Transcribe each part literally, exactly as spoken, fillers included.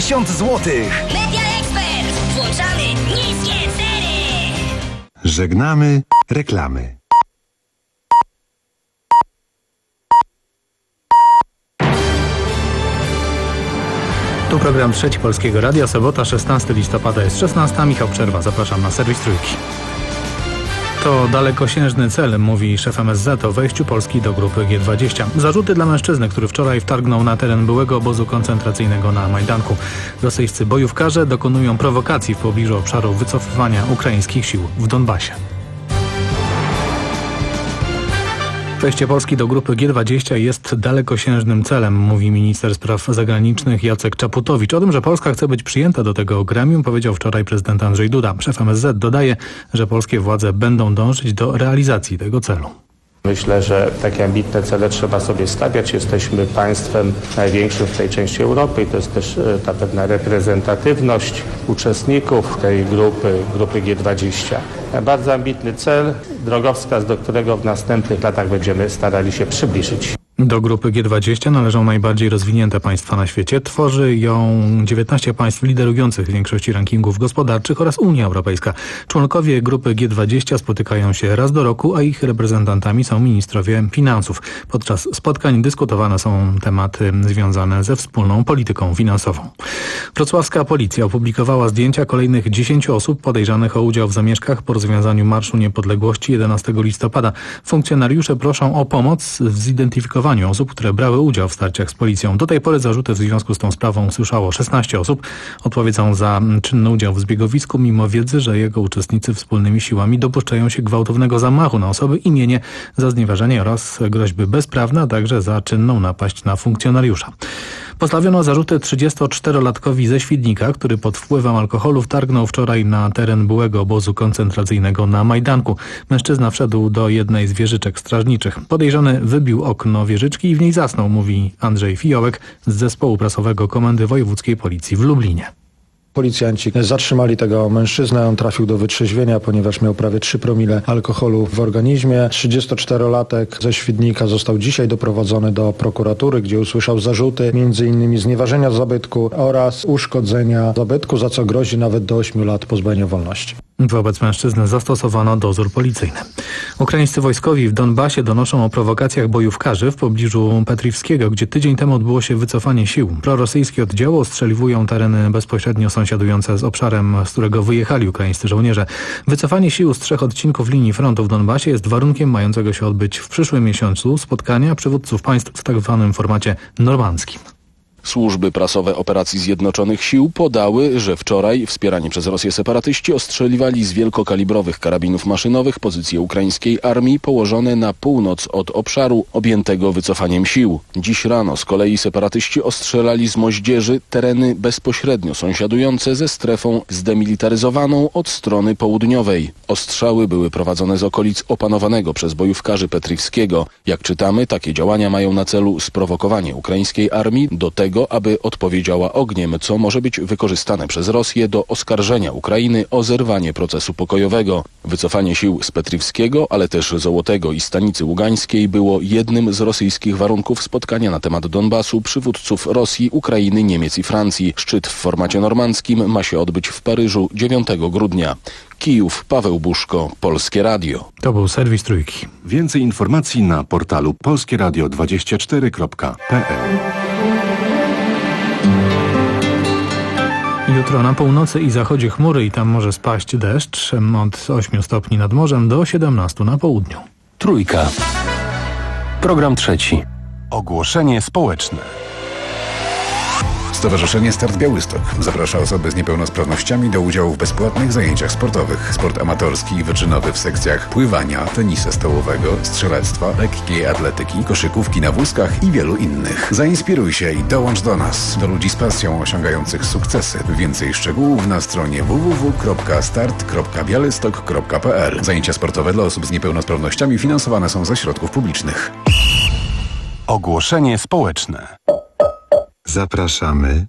tysiąc złotych. Media Expert. Włączamy niskie ceny. Żegnamy reklamy. Tu program Trzeci Polskiego Radia, sobota, szesnastego listopada jest szesnasta. Michał Przerwa, zapraszam na serwis Trójki. To dalekosiężny cel, mówi szef M S Z o wejściu Polski do grupy G dwadzieścia. Zarzuty dla mężczyzny, który wczoraj wtargnął na teren byłego obozu koncentracyjnego na Majdanku. Rosyjscy bojówkarze dokonują prowokacji w pobliżu obszaru wycofywania ukraińskich sił w Donbasie. Wejście Polski do grupy G dwadzieścia jest dalekosiężnym celem, mówi minister spraw zagranicznych Jacek Czaputowicz. O tym, że Polska chce być przyjęta do tego gremium, powiedział wczoraj prezydent Andrzej Duda. Szef M S Z dodaje, że polskie władze będą dążyć do realizacji tego celu. Myślę, że takie ambitne cele trzeba sobie stawiać. Jesteśmy państwem największym w tej części Europy i to jest też ta pewna reprezentatywność uczestników tej grupy, grupy G dwadzieścia. Bardzo ambitny cel, drogowskaz, do którego w następnych latach będziemy starali się przybliżyć. Do grupy G dwadzieścia należą najbardziej rozwinięte państwa na świecie. Tworzy ją dziewiętnaście państw liderujących w większości rankingów gospodarczych oraz Unia Europejska. Członkowie grupy G dwadzieścia spotykają się raz do roku, a ich reprezentantami są ministrowie finansów. Podczas spotkań dyskutowane są tematy związane ze wspólną polityką finansową. Wrocławska policja opublikowała zdjęcia kolejnych dziesięciu osób podejrzanych o udział w zamieszkach po rozwiązaniu Marszu Niepodległości jedenastego listopada. Funkcjonariusze proszą o pomoc w zidentyfikowaniu osób, które brały udział w starciach z policją. Do tej pory zarzuty w związku z tą sprawą usłyszało szesnaście osób. Odpowiedzą za czynny udział w zbiegowisku, mimo wiedzy, że jego uczestnicy wspólnymi siłami dopuszczają się gwałtownego zamachu na osoby i mienie za znieważenie oraz groźby bezprawne, a także za czynną napaść na funkcjonariusza. Postawiono zarzuty trzydziestoczterolatkowi ze Świdnika, który pod wpływem alkoholu wtargnął wczoraj na teren byłego obozu koncentracyjnego na Majdanku. Mężczyzna wszedł do jednej z wieżyczek strażniczych. Podejrzany wybił okno wieżyczki i w niej zasnął, mówi Andrzej Fijołek z zespołu prasowego Komendy Wojewódzkiej Policji w Lublinie. Policjanci zatrzymali tego mężczyznę, on trafił do wytrzeźwienia, ponieważ miał prawie trzy promile alkoholu w organizmie. trzydziestoczterolatek ze Świdnika został dzisiaj doprowadzony do prokuratury, gdzie usłyszał zarzuty między innymi znieważenia zabytku oraz uszkodzenia zabytku, za co grozi nawet do ośmiu lat pozbawienia wolności. Wobec mężczyzny zastosowano dozór policyjny. Ukraińscy wojskowi w Donbasie donoszą o prowokacjach bojówkarzy w pobliżu Petriwskiego, gdzie tydzień temu odbyło się wycofanie sił. Prorosyjskie oddziały ostrzeliwują tereny bezpośrednio sąsiadujące z obszarem, z którego wyjechali ukraińscy żołnierze. Wycofanie sił z trzech odcinków linii frontu w Donbasie jest warunkiem mającego się odbyć w przyszłym miesiącu spotkania przywódców państw w tak zwanym formacie normandzkim. Służby prasowe Operacji Zjednoczonych Sił podały, że wczoraj wspierani przez Rosję separatyści ostrzeliwali z wielkokalibrowych karabinów maszynowych pozycje ukraińskiej armii położone na północ od obszaru objętego wycofaniem sił. Dziś rano z kolei separatyści ostrzelali z moździerzy tereny bezpośrednio sąsiadujące ze strefą zdemilitaryzowaną od strony południowej. Ostrzały były prowadzone z okolic opanowanego przez bojówkarzy Petriwskiego. Jak czytamy, takie działania mają na celu sprowokowanie ukraińskiej armii do tego, aby odpowiedziała ogniem, co może być wykorzystane przez Rosję do oskarżenia Ukrainy o zerwanie procesu pokojowego. Wycofanie sił z Petriwskiego, ale też Zołotego i Stanicy Ługańskiej było jednym z rosyjskich warunków spotkania na temat Donbasu przywódców Rosji, Ukrainy, Niemiec i Francji. Szczyt w formacie normandzkim ma się odbyć w Paryżu dziewiątego grudnia. Kijów, Paweł Buszko, Polskie Radio. To był serwis Trójki. Więcej informacji na portalu polskie radio dwadzieścia cztery kropka p l. Jutro na północy i zachodzie chmury i tam może spaść deszcz od ośmiu stopni nad morzem do siedemnastu na południu. Trójka. Program trzeci. Ogłoszenie społeczne. Stowarzyszenie Start Białystok zaprasza osoby z niepełnosprawnościami do udziału w bezpłatnych zajęciach sportowych. Sport amatorski i wyczynowy w sekcjach pływania, tenisa stołowego, strzelectwa, lekkiej atletyki, koszykówki na wózkach i wielu innych. Zainspiruj się i dołącz do nas, do ludzi z pasją osiągających sukcesy. Więcej szczegółów na stronie w w w kropka start kropka białystok kropka p l. Zajęcia sportowe dla osób z niepełnosprawnościami finansowane są ze środków publicznych. Ogłoszenie społeczne. Zapraszamy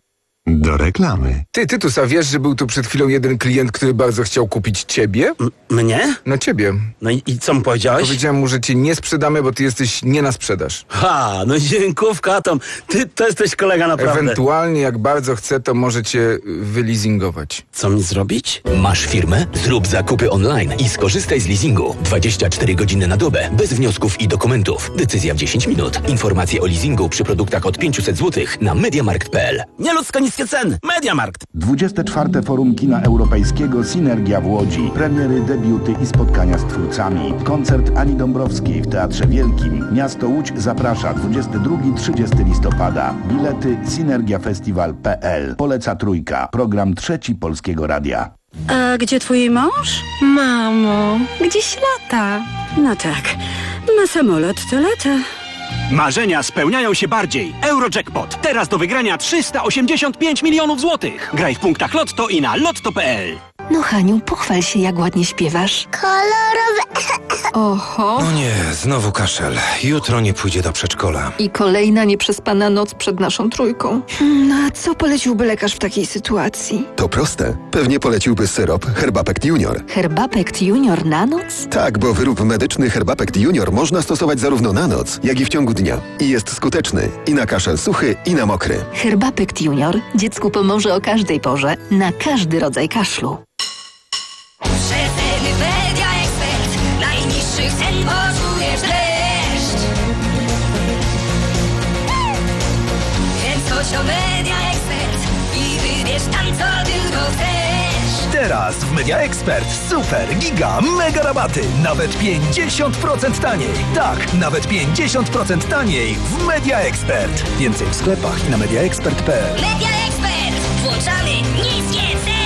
Do reklamy. Ty, Tytus, a wiesz, że był tu przed chwilą jeden klient, który bardzo chciał kupić ciebie? M- mnie? No ciebie. No i, i co mu powiedziałeś? Powiedziałem mu, że cię nie sprzedamy, bo ty jesteś nie na sprzedaż. Ha, no dziękówka, Tom. Ty to jesteś kolega naprawdę. Ewentualnie, jak bardzo chce, to może cię wyleasingować. Co mi zrobić? Masz firmę? Zrób zakupy online i skorzystaj z leasingu. dwadzieścia cztery godziny na dobę, bez wniosków i dokumentów. Decyzja w dziesięć minut. Informacje o leasingu przy produktach od pięćset złotych na mediamarkt kropka p l. Nieludzko niskie ceny. Mediamarkt. dwudzieste czwarte Forum Kina Europejskiego Synergia w Łodzi. Premiery, debiuty i spotkania z twórcami. Koncert Ani Dąbrowskiej w Teatrze Wielkim. Miasto Łódź zaprasza dwudziestego drugiego do trzydziestego listopada. Bilety synergiafestiwal kropka p l. Poleca Trójka. Program trzeci Polskiego Radia. A gdzie twój mąż? Mamo, gdzieś lata. No tak, na samolot to lata. Marzenia spełniają się bardziej. Eurojackpot. Teraz do wygrania trzysta osiemdziesiąt pięć milionów złotych. Graj w punktach Lotto i na lotto kropka p l. No Haniu, pochwal się, jak ładnie śpiewasz. Kolorowe. Oho. No nie, znowu kaszel. Jutro nie pójdzie do przedszkola. I kolejna nieprzespana noc przed naszą trójką. No a co poleciłby lekarz w takiej sytuacji? To proste. Pewnie poleciłby syrop Herbapekt Junior. Herbapekt Junior na noc? Tak, bo wyrób medyczny Herbapekt Junior można stosować zarówno na noc, jak i w ciągu dnia. I jest skuteczny. I na kaszel suchy, i na mokry. Herbapekt Junior dziecku pomoże o każdej porze, na każdy rodzaj kaszlu. Przeceny Media Expert. Najniższych cen poczujesz dreszcz. Więc chodź o Media Expert i wybierz tam, co tylko chcesz. Teraz w Media Expert super, giga, mega rabaty. Nawet pięćdziesiąt procent taniej. Tak, nawet pięćdziesiąt procent taniej w Media Expert. Więcej w sklepach i na media expert kropka p l. Media Expert. Włączamy niskie ceny.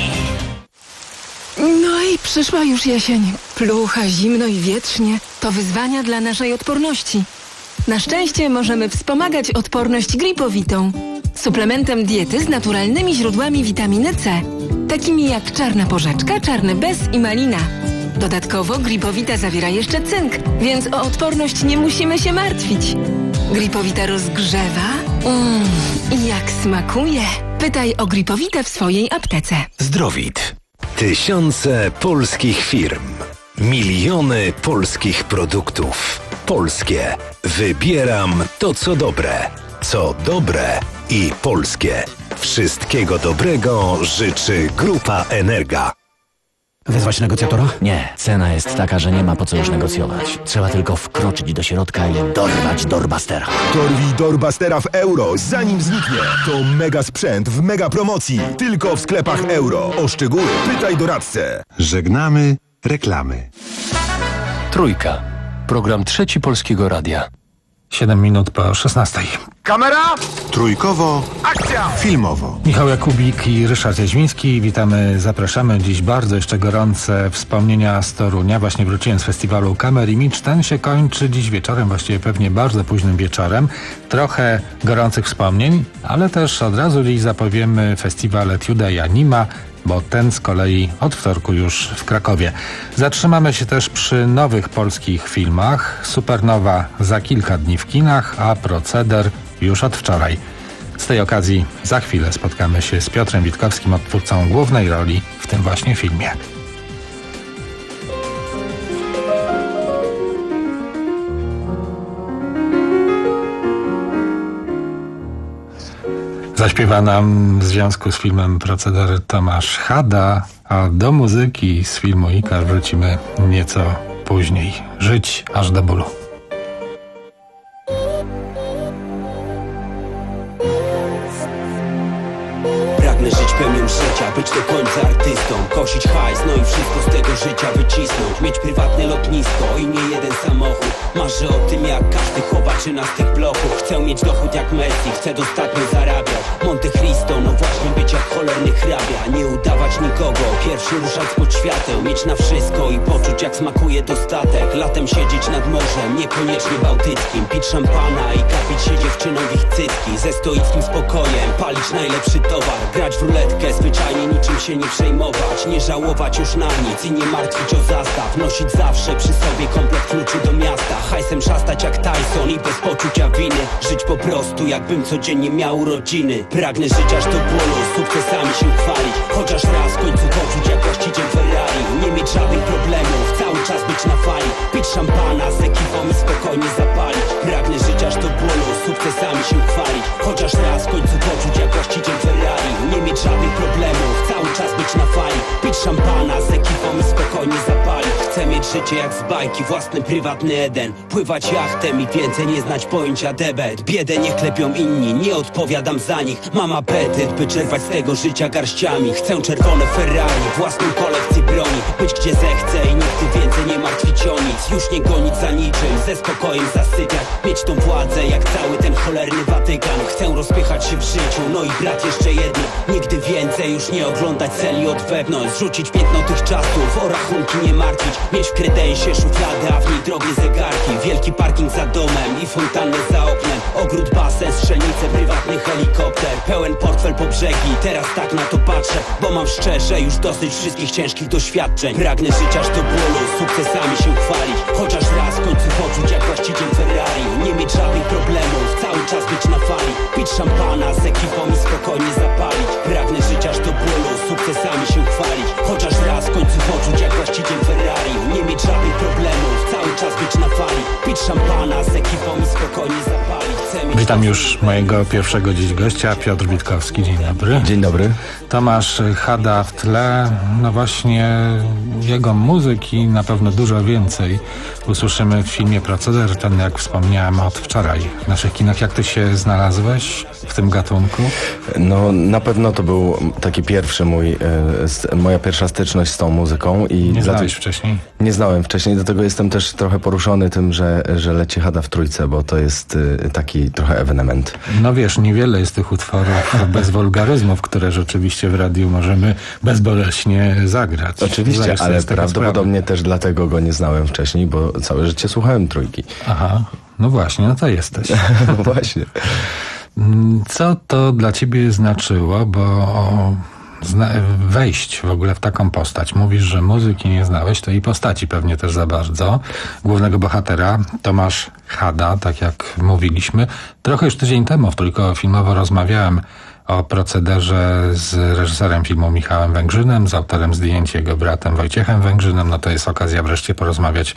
No i przyszła już jesień. Plucha, zimno i wietrznie. To wyzwania dla naszej odporności. Na szczęście możemy wspomagać odporność gripowitą. Suplementem diety z naturalnymi źródłami witaminy C. Takimi jak czarna porzeczka, czarny bez i malina. Dodatkowo gripowita zawiera jeszcze cynk, więc o odporność nie musimy się martwić. Gripowita rozgrzewa. Mmm, i jak smakuje. Pytaj o gripowitę w swojej aptece. Zdrowit. Tysiące polskich firm. Miliony polskich produktów. Polskie. Wybieram to, co dobre. Co dobre i polskie. Wszystkiego dobrego życzy Grupa Energa. Wezwać negocjatora? Nie, cena jest taka, że nie ma po co już negocjować. Trzeba tylko wkroczyć do środka i dorwać Doorbustera. Dorwij Doorbustera w euro, zanim zniknie. To mega sprzęt w mega promocji. Tylko w sklepach euro. O szczegóły pytaj doradcę. Żegnamy reklamy. Trójka. Program trzeci Polskiego Radia. siedem minut po szesnastej. Kamera! Trójkowo. Akcja! Filmowo. Michał Jakubik i Ryszard Jaźwiński. Witamy, zapraszamy. Dziś bardzo jeszcze gorące wspomnienia z Torunia. Właśnie wróciłem z festiwalu Camera Image. Ten się kończy dziś wieczorem, właściwie pewnie bardzo późnym wieczorem. Trochę gorących wspomnień, ale też od razu dziś zapowiemy festiwal Etiuda i Anima, bo ten z kolei od wtorku już w Krakowie. Zatrzymamy się też przy nowych polskich filmach. Supernowa za kilka dni w kinach, a Proceder już od wczoraj. Z tej okazji za chwilę spotkamy się z Piotrem Witkowskim, odtwórcą głównej roli w tym właśnie filmie. Zaśpiewa nam w związku z filmem Proceder Tomasz Hada, a do muzyki z filmu Ikar wrócimy nieco później. Żyć aż do bólu. Pragnę żyć pełnią życia, być do końca artystą, kosić hajs, no i wszystko z tego życia wycisnąć. Mieć prywatne lotnisko i nie jeden samochód. Marzę o tym jak każdy chłopaczyna z tych bloków. Chcę mieć dochód jak Messi, chcę dostatnio zarabiać. Monte Cristo, no właśnie być jak cholerny hrabia. Nie udawać nikogo, pierwszy ruszać pod świateł. Mieć na wszystko i poczuć jak smakuje dostatek. Latem siedzieć nad morzem, niekoniecznie bałtyckim. Pić szampana i kapić się dziewczyną w ich cycki. Ze stoickim spokojem, palić najlepszy towar, grać w ruletkę, zwyczajnie niczym się nie przejmować. Nie żałować już na nic i nie martwić o zastaw. Nosić zawsze przy sobie komplet kluczy do miasta. Hajsem szastać jak Tyson i bez poczucia winy. Żyć po prostu jakbym codziennie miał urodziny. Pragnę żyć aż do bólu, sukcesami się chwalić. Chociaż raz w końcu poczuć jak właściciel Ferrari. Nie mieć żadnych problemów, cały czas być na fali. Pić szampana z ekipą i spokojnie zapalić. Pragnę żyć aż do bólu, sukcesami się chwalić. Chociaż raz w końcu poczuć jak właściciel Ferrari. Nie mieć żadnych problemów, cały czas być na fali. Pić szampana z ekipą i spokojnie zapalić. Chcę mieć życie jak z bajki, własny prywatny Eden. Pływać jachtem i więcej nie znać pojęcia debet. Biedę niech klepią inni, nie odpowiadam za nich. Mam apetyt, by czerpać z tego życia garściami. Chcę czerwone Ferrari, własną kolekcję broni. Być gdzie zechcę i nigdy więcej nie martwić o nic. Już nie gonić za niczym, ze spokojem zasypiać. Mieć tą władzę jak cały ten cholerny Watykan. Chcę rozpychać się w życiu, no i brat jeszcze jedno. Nigdy więcej już nie oglądać celi od wewnątrz. Zrzucić piętno tych czasów, o rachunki nie martwić. Mieć w kredensie szufladę, a w niej drogie zegarki. Wielki parking za domem i fontannę za oknem. Ogród, basen, strzelnice, prywatny helikopter. Pełen portfel po brzegi, teraz tak na to patrzę. Bo mam szczerze już dosyć wszystkich ciężkich doświadczeń. Pragnę żyć aż do bólu, sukcesami się chwalić. Chociaż raz w końcu poczuć jak właściciel Ferrari. Nie mieć żadnych problemów, cały czas być na fali. Pić szampana z ekipą i spokojnie zapalić. Pragnę żyć aż do bólu, sukcesami się chwalić. Chociaż raz w końcu poczuć jak właściciel Ferrari. Nie mieć żadnych problemów, cały czas być na fali. Pić szampana z ekipą i spokojnie zapalić. Witam już mojego pierwszego dziś gościa, Piotr Witkowski. Dzień dobry. Dzień dobry. Tomasz Hada w tle. No właśnie jego muzyki na pewno dużo więcej usłyszymy w filmie Proceder, ten jak wspomniałem od wczoraj w naszych kinach. Jak ty się znalazłeś w tym gatunku? No na pewno to był taki pierwszy mój, e, moja pierwsza styczność z tą muzyką. I Nie dla... znałeś wcześniej? Nie znałem wcześniej, do tego jestem też trochę poruszony tym, że, że leci Hada w trójce, bo to jest e, taki trochę ewenement. No wiesz, niewiele jest tych utworów bez wulgaryzmów, które rzeczywiście w radiu możemy bezboleśnie zagrać. Oczywiście, Zdajesz ale sobie prawdopodobnie też dlatego go nie znałem wcześniej, bo całe życie słuchałem trójki. Aha, no właśnie, no to jesteś. No właśnie. Co to dla ciebie znaczyło, bo zna- wejść w ogóle w taką postać? Mówisz, że muzyki nie znałeś, to i postaci pewnie też za bardzo. Głównego bohatera, Tomasz Hada, tak jak mówiliśmy. Trochę już tydzień temu w Trójko Filmowo rozmawiałem o procederze z reżyserem filmu Michałem Węgrzynem, z autorem zdjęć jego bratem Wojciechem Węgrzynem. No to jest okazja wreszcie porozmawiać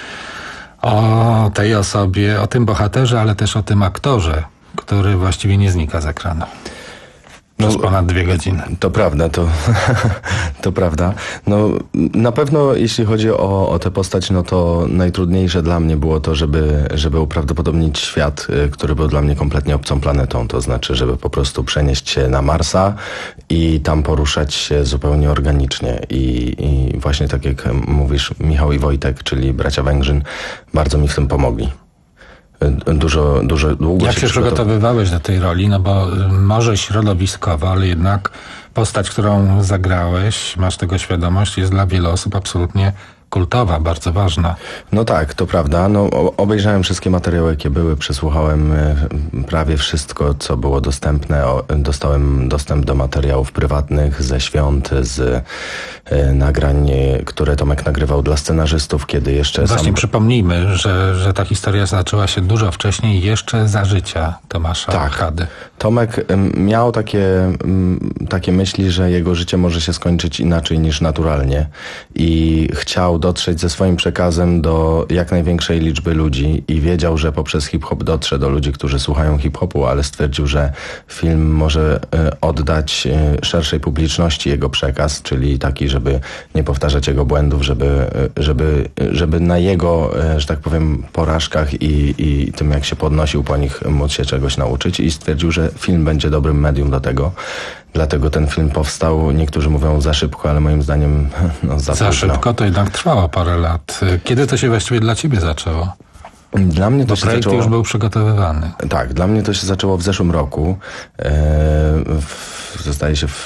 o tej osobie, o tym bohaterze, ale też o tym aktorze, który właściwie nie znika z ekranu. Przez ponad dwie godziny. To prawda, to, to prawda. No, na pewno jeśli chodzi o, o tę postać, no to najtrudniejsze dla mnie było to, żeby, żeby uprawdopodobnić świat, który był dla mnie kompletnie obcą planetą. To znaczy, żeby po prostu przenieść się na Marsa i tam poruszać się zupełnie organicznie. I, i właśnie tak jak mówisz, Michał i Wojtek, czyli bracia Węgrzyn, bardzo mi w tym pomogli. Dużo, dużo, długo Jak się przygotowywałeś do tej roli? No bo może środowiskowo, ale jednak postać, którą zagrałeś, masz tego świadomość, jest dla wielu osób absolutnie kultowa, bardzo ważna. No tak, to prawda. No, obejrzałem wszystkie materiały, jakie były, przesłuchałem prawie wszystko, co było dostępne. Dostałem dostęp do materiałów prywatnych ze świąt, z nagrań, które Tomek nagrywał dla scenarzystów, kiedy jeszcze... Właśnie sam... przypomnijmy, że, że ta historia zaczęła się dużo wcześniej, jeszcze za życia Tomasza tak. Hady. Tomek miał takie, takie myśli, że jego życie może się skończyć inaczej niż naturalnie i chciał dotrzeć ze swoim przekazem do jak największej liczby ludzi i wiedział, że poprzez hip-hop dotrze do ludzi, którzy słuchają hip-hopu, ale stwierdził, że film może oddać szerszej publiczności jego przekaz, czyli taki, żeby nie powtarzać jego błędów, żeby, żeby, żeby na jego, że tak powiem, porażkach i, i tym, jak się podnosił po nich, móc się czegoś nauczyć i stwierdził, że film będzie dobrym medium do tego. Dlatego ten film powstał, niektórzy mówią za szybko, ale moim zdaniem no, za Za późno. szybko to jednak trwało parę lat. Kiedy to się właściwie dla ciebie zaczęło? Dla mnie to Bo się projekt zaczęło... już był przygotowywany. Tak, dla mnie to się zaczęło w zeszłym roku. E, w, zdaje się w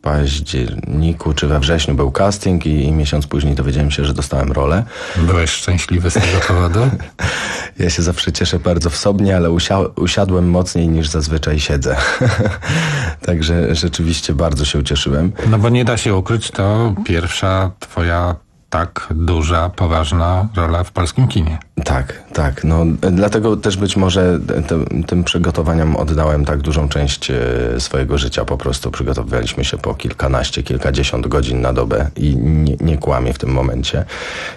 październiku czy we wrześniu był casting i, i miesiąc później dowiedziałem się, że dostałem rolę. Byłeś szczęśliwy z tego powodu? Ja się zawsze cieszę bardzo w sobie, ale usia- usiadłem mocniej niż zazwyczaj siedzę. Także rzeczywiście bardzo się ucieszyłem. No bo nie da się ukryć, to pierwsza twoja tak duża, poważna rola w polskim kinie. Tak, tak. No, dlatego też być może te, tym przygotowaniom oddałem tak dużą część e, swojego życia. Po prostu przygotowywaliśmy się po kilkanaście, kilkadziesiąt godzin na dobę i nie, nie kłamię w tym momencie.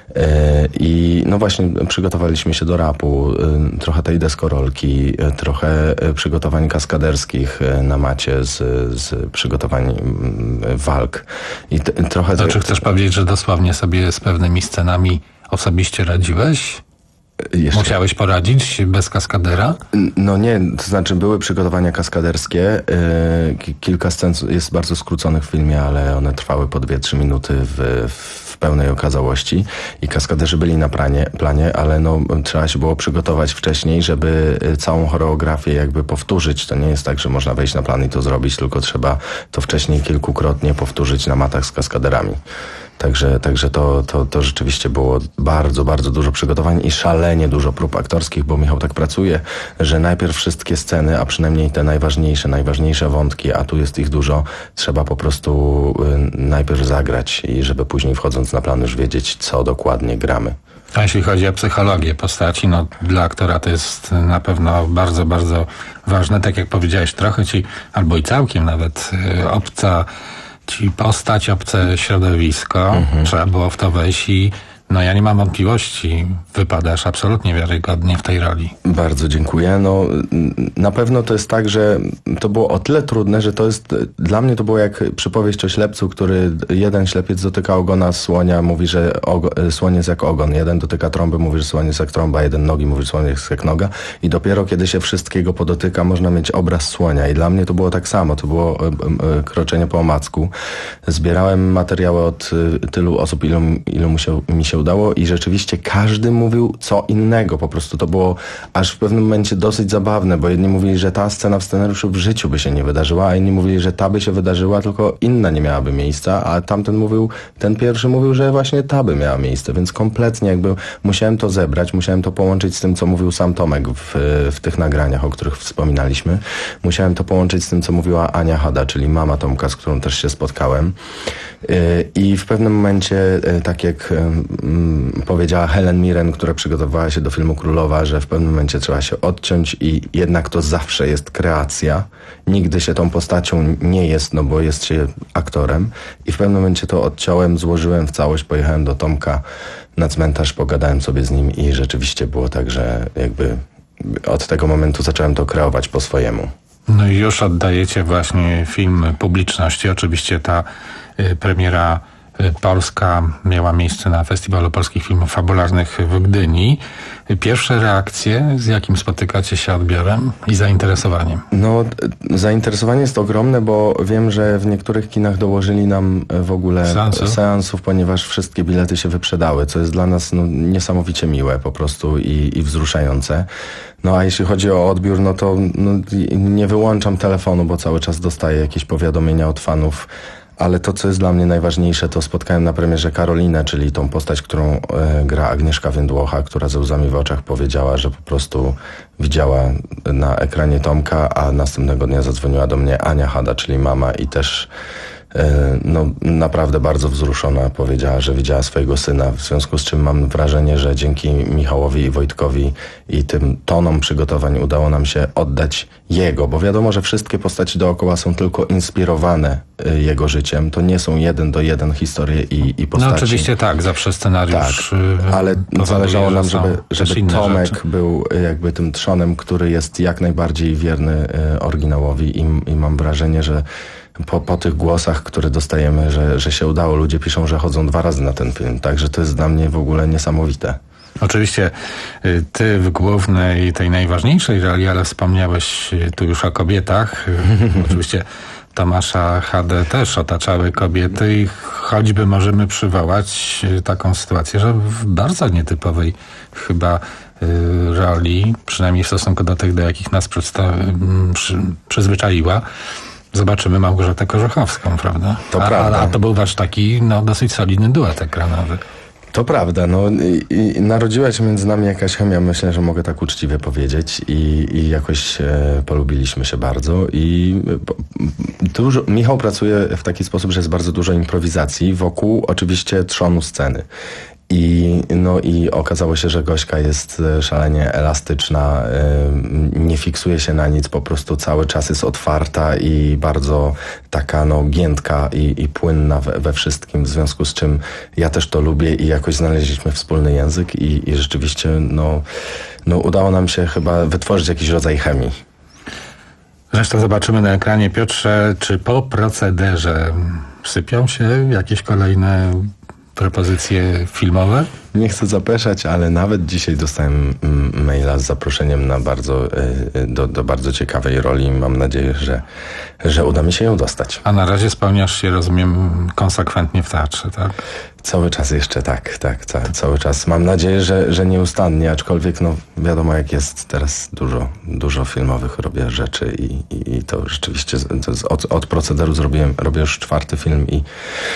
E, I no właśnie przygotowaliśmy się do rapu, e, trochę tej deskorolki, e, trochę e, przygotowań kaskaderskich e, na macie z, z przygotowań e, walk. I t, trochę... To czy chcesz powiedzieć, że dosłownie sobie z pewnymi scenami osobiście radziłeś? Jeszcze. Musiałeś poradzić bez kaskadera? No nie, to znaczy były przygotowania kaskaderskie. Yy, kilka scen jest bardzo skróconych w filmie, ale one trwały po dwie trzy minuty w, w pełnej okazałości i kaskaderzy byli na planie, planie, ale no, trzeba się było przygotować wcześniej, żeby całą choreografię jakby powtórzyć. To nie jest tak, że można wejść na plan i to zrobić, tylko trzeba to wcześniej kilkukrotnie powtórzyć na matach z kaskaderami. Także, także to, to, to rzeczywiście było bardzo, bardzo dużo przygotowań i szalenie dużo prób aktorskich, bo Michał tak pracuje, że najpierw wszystkie sceny, a przynajmniej te najważniejsze, najważniejsze wątki, a tu jest ich dużo, trzeba po prostu y, najpierw zagrać i żeby później wchodząc na plan już wiedzieć, co dokładnie gramy. A jeśli chodzi o psychologię postaci, no dla aktora to jest na pewno bardzo, bardzo ważne. Tak jak powiedziałeś, trochę ci, albo i całkiem nawet y, obca ci postać, obce środowisko, mhm. trzeba było w to wejść i no ja nie mam wątpliwości, wypadasz absolutnie wiarygodnie w tej roli. Bardzo dziękuję. No na pewno to jest tak, że to było o tyle trudne, że to jest, dla mnie to było jak przypowieść o ślepcu, który jeden ślepiec dotyka ogona słonia, mówi, że ogo, słoń jest jak ogon, jeden dotyka trąby, mówi, że słoń jest jak trąba, jeden nogi, mówi, że słoń jest jak noga i dopiero kiedy się wszystkiego podotyka, można mieć obraz słonia i dla mnie to było tak samo, to było y, y, kroczenie po omacku. Zbierałem materiały od y, tylu osób, ilu, ilu mu się, mi się udało i rzeczywiście każdy mówił co innego. Po prostu to było aż w pewnym momencie dosyć zabawne, bo jedni mówili, że ta scena w scenariuszu w życiu by się nie wydarzyła, a inni mówili, że ta by się wydarzyła, tylko inna nie miałaby miejsca, a tamten mówił, ten pierwszy mówił, że właśnie ta by miała miejsce, więc kompletnie jakby musiałem to zebrać, musiałem to połączyć z tym, co mówił sam Tomek w, w tych nagraniach, o których wspominaliśmy. Musiałem to połączyć z tym, co mówiła Ania Hada, czyli mama Tomka, z którą też się spotkałem. I w pewnym momencie, tak jak powiedziała Helen Mirren, która przygotowywała się do filmu Królowa, że w pewnym momencie trzeba się odciąć i jednak to zawsze jest kreacja. Nigdy się tą postacią nie jest, no bo jest się aktorem. I w pewnym momencie to odciąłem, złożyłem w całość, pojechałem do Tomka na cmentarz, pogadałem sobie z nim i rzeczywiście było tak, że jakby od tego momentu zacząłem to kreować po swojemu. No i już oddajecie właśnie film publiczności. Oczywiście ta y, premiera y, polska miała miejsce na Festiwalu Polskich Filmów Fabularnych w Gdyni. Pierwsze reakcje, z jakim spotykacie się odbiorem i zainteresowaniem? No, zainteresowanie jest ogromne, bo wiem, że w niektórych kinach dołożyli nam w ogóle seansów, seansów ponieważ wszystkie bilety się wyprzedały, co jest dla nas no, niesamowicie miłe po prostu i, i wzruszające. No a jeśli chodzi o odbiór, no to no, nie wyłączam telefonu, bo cały czas dostaję jakieś powiadomienia od fanów. Ale to, co jest dla mnie najważniejsze, to spotkałem na premierze Karolinę, czyli tą postać, którą e, gra Agnieszka Więdłocha, która ze łzami w oczach powiedziała, że po prostu widziała na ekranie Tomka, a następnego dnia zadzwoniła do mnie Ania Hada, czyli mama i też e, no, naprawdę bardzo wzruszona powiedziała, że widziała swojego syna, w związku z czym mam wrażenie, że dzięki Michałowi i Wojtkowi i tym tonom przygotowań udało nam się oddać jego, bo wiadomo, że wszystkie postaci dookoła są tylko inspirowane y, jego życiem. To nie są jeden do jeden historie i, i postaci. No oczywiście tak, zawsze scenariusz. Tak, ale zależało nam, żeby, żeby Tomek rzeczy. był jakby tym trzonem, który jest jak najbardziej wierny y, oryginałowi i, i mam wrażenie, że po, po tych głosach, które dostajemy, że, że się udało, ludzie piszą, że chodzą dwa razy na ten film. Także to jest dla mnie w ogóle niesamowite. Oczywiście ty w głównej, tej najważniejszej roli, ale wspomniałeś tu już o kobietach. Oczywiście Tomasza Hadę też otaczały kobiety i choćby możemy przywołać taką sytuację, że w bardzo nietypowej chyba roli, przynajmniej w stosunku do tych, do jakich nas przedsta- przy, przyzwyczaiła, zobaczymy Małgorzatę Korzechowską, prawda? To a, prawda. A, a to był wasz taki, no, dosyć solidny duet ekranowy. To prawda, no i, i narodziła się między nami jakaś chemia, myślę, że mogę tak uczciwie powiedzieć i, i jakoś e, polubiliśmy się bardzo i e, dużo, Michał pracuje w taki sposób, że jest bardzo dużo improwizacji wokół oczywiście trzonu sceny. I, no i okazało się, że Gośka jest szalenie elastyczna, nie fiksuje się na nic, po prostu cały czas jest otwarta i bardzo taka no giętka i, i płynna we, we wszystkim, w związku z czym ja też to lubię i jakoś znaleźliśmy wspólny język i, i rzeczywiście no, no udało nam się chyba wytworzyć jakiś rodzaj chemii. Zresztą zobaczymy na ekranie, Piotrze, czy po procederze sypią się jakieś kolejne propozycje filmowe? Nie chcę zapeszać, ale nawet dzisiaj dostałem maila z zaproszeniem na bardzo, do, do bardzo ciekawej roli. Mam nadzieję, że, że uda mi się ją dostać. A na razie spełniasz się, rozumiem, konsekwentnie w teatrze, tak? Cały czas jeszcze tak, tak, tak, cały czas. Mam nadzieję, że, że nieustannie, aczkolwiek no wiadomo jak jest, teraz dużo, dużo filmowych robię rzeczy i, i, i to rzeczywiście to jest od, od procederu zrobiłem, robię już czwarty film i,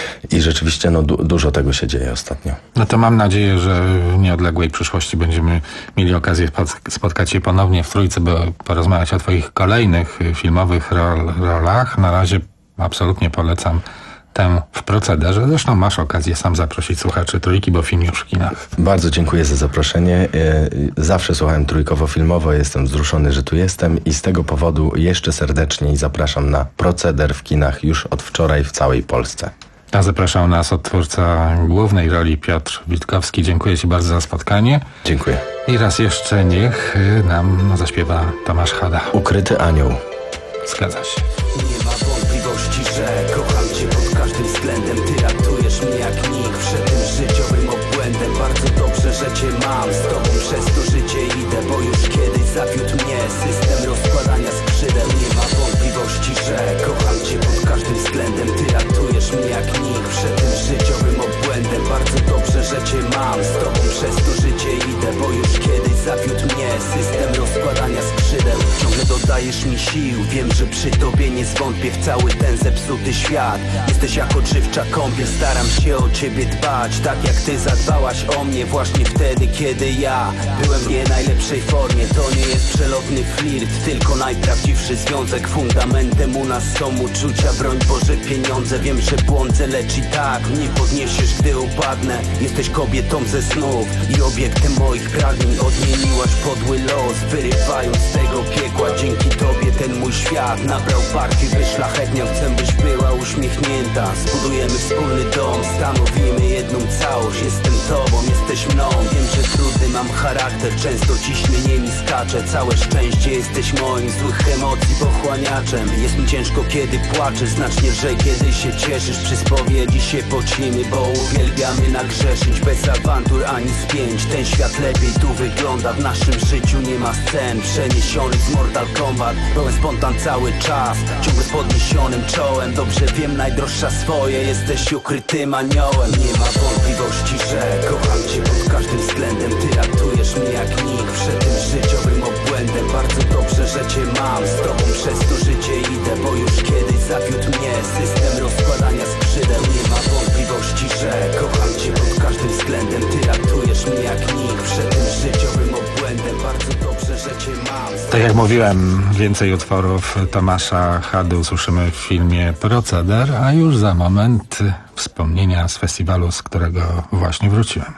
i rzeczywiście no du, dużo tego się dzieje ostatnio. No to mam nadzieję, że w nieodległej przyszłości będziemy mieli okazję spotkać się ponownie w Trójce, by porozmawiać o twoich kolejnych filmowych rol, rolach. Na razie absolutnie polecam tę w procederze. Zresztą masz okazję sam zaprosić słuchaczy Trójki, bo film już w kinach. Bardzo dziękuję za zaproszenie. Zawsze słuchałem trójkowo-filmowo, jestem wzruszony, że tu jestem i z tego powodu jeszcze serdeczniej zapraszam na proceder w kinach już od wczoraj w całej Polsce. A zapraszał nas odtwórca głównej roli Piotr Witkowski. Dziękuję ci bardzo za spotkanie. Dziękuję. I raz jeszcze niech nam zaśpiewa Tomasz Hada. Ukryty anioł. Zgadza się. Nie ma wątpliwości, że kocham cię pod każdym względem. Ty ratujesz mnie jak nikt przed tym życiowym obłędem. Bardzo dobrze, że cię mam, z tobą przez to życie idę. Bo już kiedyś zawiódł mnie system rozkładania skrzydeł. Nie ma wątpliwości, że kocham cię pod każdym względem. Ty ratujesz mnie jak nikt przed tym życiowym obłędem. Bardzo dobrze, że cię mam, z tobą przez to życie idę. Bo już kiedyś zawiódł mnie system rozkładania skrzydeł. Ciągle dodajesz mi sił, wiem, że przy tobie nie zwątpię w cały ten zepsuty świat. Jesteś jak odżywcza kąpiel, staram się o ciebie dbać, tak jak ty zadbałaś o mnie właśnie wtedy, kiedy ja byłem w nie najlepszej formie. To nie jest przelotny flirt, tylko najprawdziwszy związek. Fundamentem u nas są uczucia, broń Boże pieniądze. Wiem, że błądzę, lecz i tak nie podniesiesz, gdy upadnę. Jesteś kobietą ze snów i obiektem moich pragnień. Odmieniłaś podły los, wyrywając z tego piekła. Dzięki tobie ten mój świat nabrał barki, wyszlachetniał. Chcę, byś była uśmiechnięta. Zbudujemy wspólny dom, stanowimy jedną całość. Jestem tobą, jesteś mną. Wiem, że trudny mam charakter, często ciśnienie mi skacze. Całe szczęście, jesteś moim złych emocji pochłaniaczem. Jest mi ciężko, kiedy płaczesz, znacznie lżej, kiedy się cieszysz. Przy spowiedzi się pocimy, bo uwielbiamy nagrzeszyć. Bez awantur ani spięć, ten świat lepiej tu wygląda. W naszym życiu nie ma scen przeniesionych z Mortal Kombat. Pełen spontan cały czas, ciągle z podniesionym czołem. Dobrze wiem, najdroższa swoje, jesteś ukrytym aniołem. Nie ma wątpliwości, że kocham cię pod każdym względem. Ty ratujesz mnie jak nikt przed tym życiowym obłędem. Bardzo dobrze, że cię mam, z tobą przez to życie idę. Bo już kiedyś zawiódł mnie system rozkładania skrzydeł. Nie ma wątpliwości, że kocham cię pod każdym względem. Ty ratujesz mnie jak nikt przed tym życiowym obłędem. Bardzo dobrze, że cię mam. Tak jak mówiłem, więcej utworów Tomasza Hady usłyszymy w filmie Proceder, a już za moment wspomnienia z festiwalu, z którego właśnie wróciłem.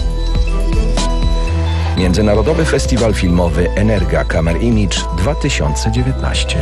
Międzynarodowy Festiwal Filmowy Energa Camera Image dwa tysiące dziewiętnaście.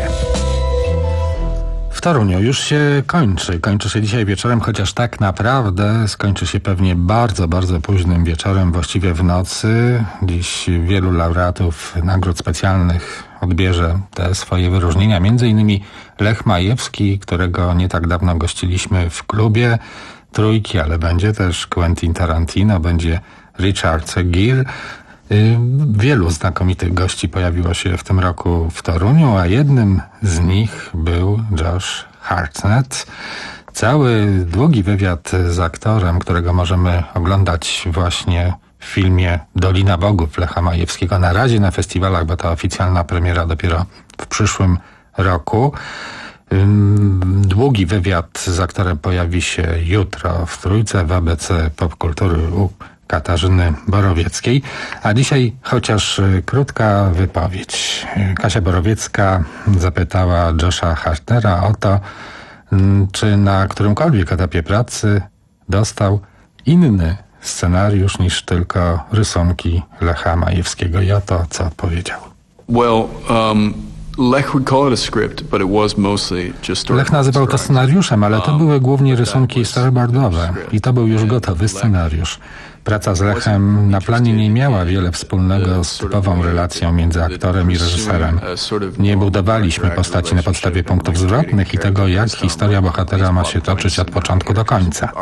W Toruniu już się kończy. Kończy się dzisiaj wieczorem, chociaż tak naprawdę skończy się pewnie bardzo, bardzo późnym wieczorem, właściwie w nocy. Dziś wielu laureatów nagród specjalnych odbierze te swoje wyróżnienia. Między innymi Lech Majewski, którego nie tak dawno gościliśmy w klubie Trójki, ale będzie też Quentin Tarantino, będzie Richard Gere. Wielu znakomitych gości pojawiło się w tym roku w Toruniu, a jednym z nich był Josh Hartnett. Cały długi wywiad z aktorem, którego możemy oglądać właśnie w filmie Dolina Bogów Lecha Majewskiego. Na razie na festiwalach, bo ta oficjalna premiera dopiero w przyszłym roku. Długi wywiad z aktorem pojawi się jutro w Trójce w A B C Popkultury u Katarzyny Borowieckiej. A dzisiaj chociaż krótka wypowiedź. Kasia Borowiecka zapytała Josha Hartnera o to, czy na którymkolwiek etapie pracy dostał inny scenariusz niż tylko rysunki Lecha Majewskiego. I oto co powiedział. Well, um... Lech would call it a script, but it was mostly just Lech nazywał to scenariuszem, ale to były głównie rysunki storyboardowe i to był już gotowy scenariusz. Praca z Lechem na planie nie miała wiele wspólnego z typową relacją między aktorem i reżyserem. Nie budowaliśmy postaci na podstawie punktów zwrotnych i tego, jak historia bohatera ma się toczyć od początku do końca.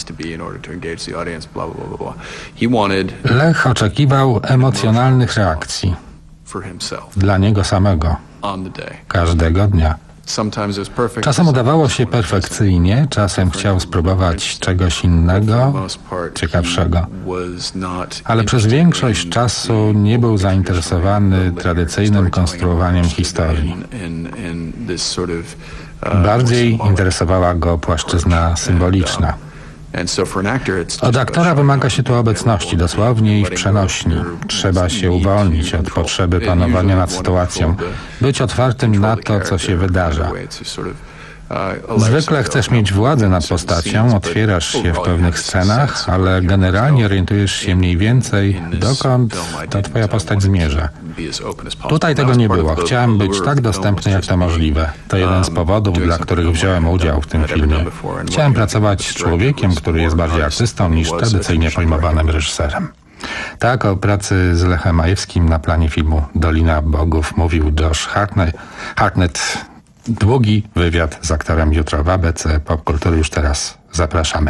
Lech oczekiwał emocjonalnych reakcji dla niego samego. Każdego dnia. Czasem udawało się perfekcyjnie, czasem chciał spróbować czegoś innego, ciekawszego. Ale przez większość czasu nie był zainteresowany tradycyjnym konstruowaniem historii. Bardziej interesowała go płaszczyzna symboliczna. Od aktora wymaga się tu obecności, dosłownie i w przenośni. Trzeba się uwolnić od potrzeby panowania nad sytuacją, być otwartym na to, co się wydarza. Zwykle chcesz mieć władzę nad postacią, otwierasz się w pewnych scenach, ale generalnie orientujesz się mniej więcej, dokąd ta twoja postać zmierza. Tutaj tego nie było. Chciałem być tak dostępny, jak to możliwe. To jeden z powodów, dla których wziąłem udział w tym filmie. Chciałem pracować z człowiekiem, który jest bardziej artystą niż tradycyjnie pojmowanym reżyserem. Tak o pracy z Lechem Majewskim na planie filmu Dolina Bogów mówił Josh Hartnett. Hartnett. Długi wywiad z aktorem jutro w A B C Popkultury. Już teraz zapraszamy.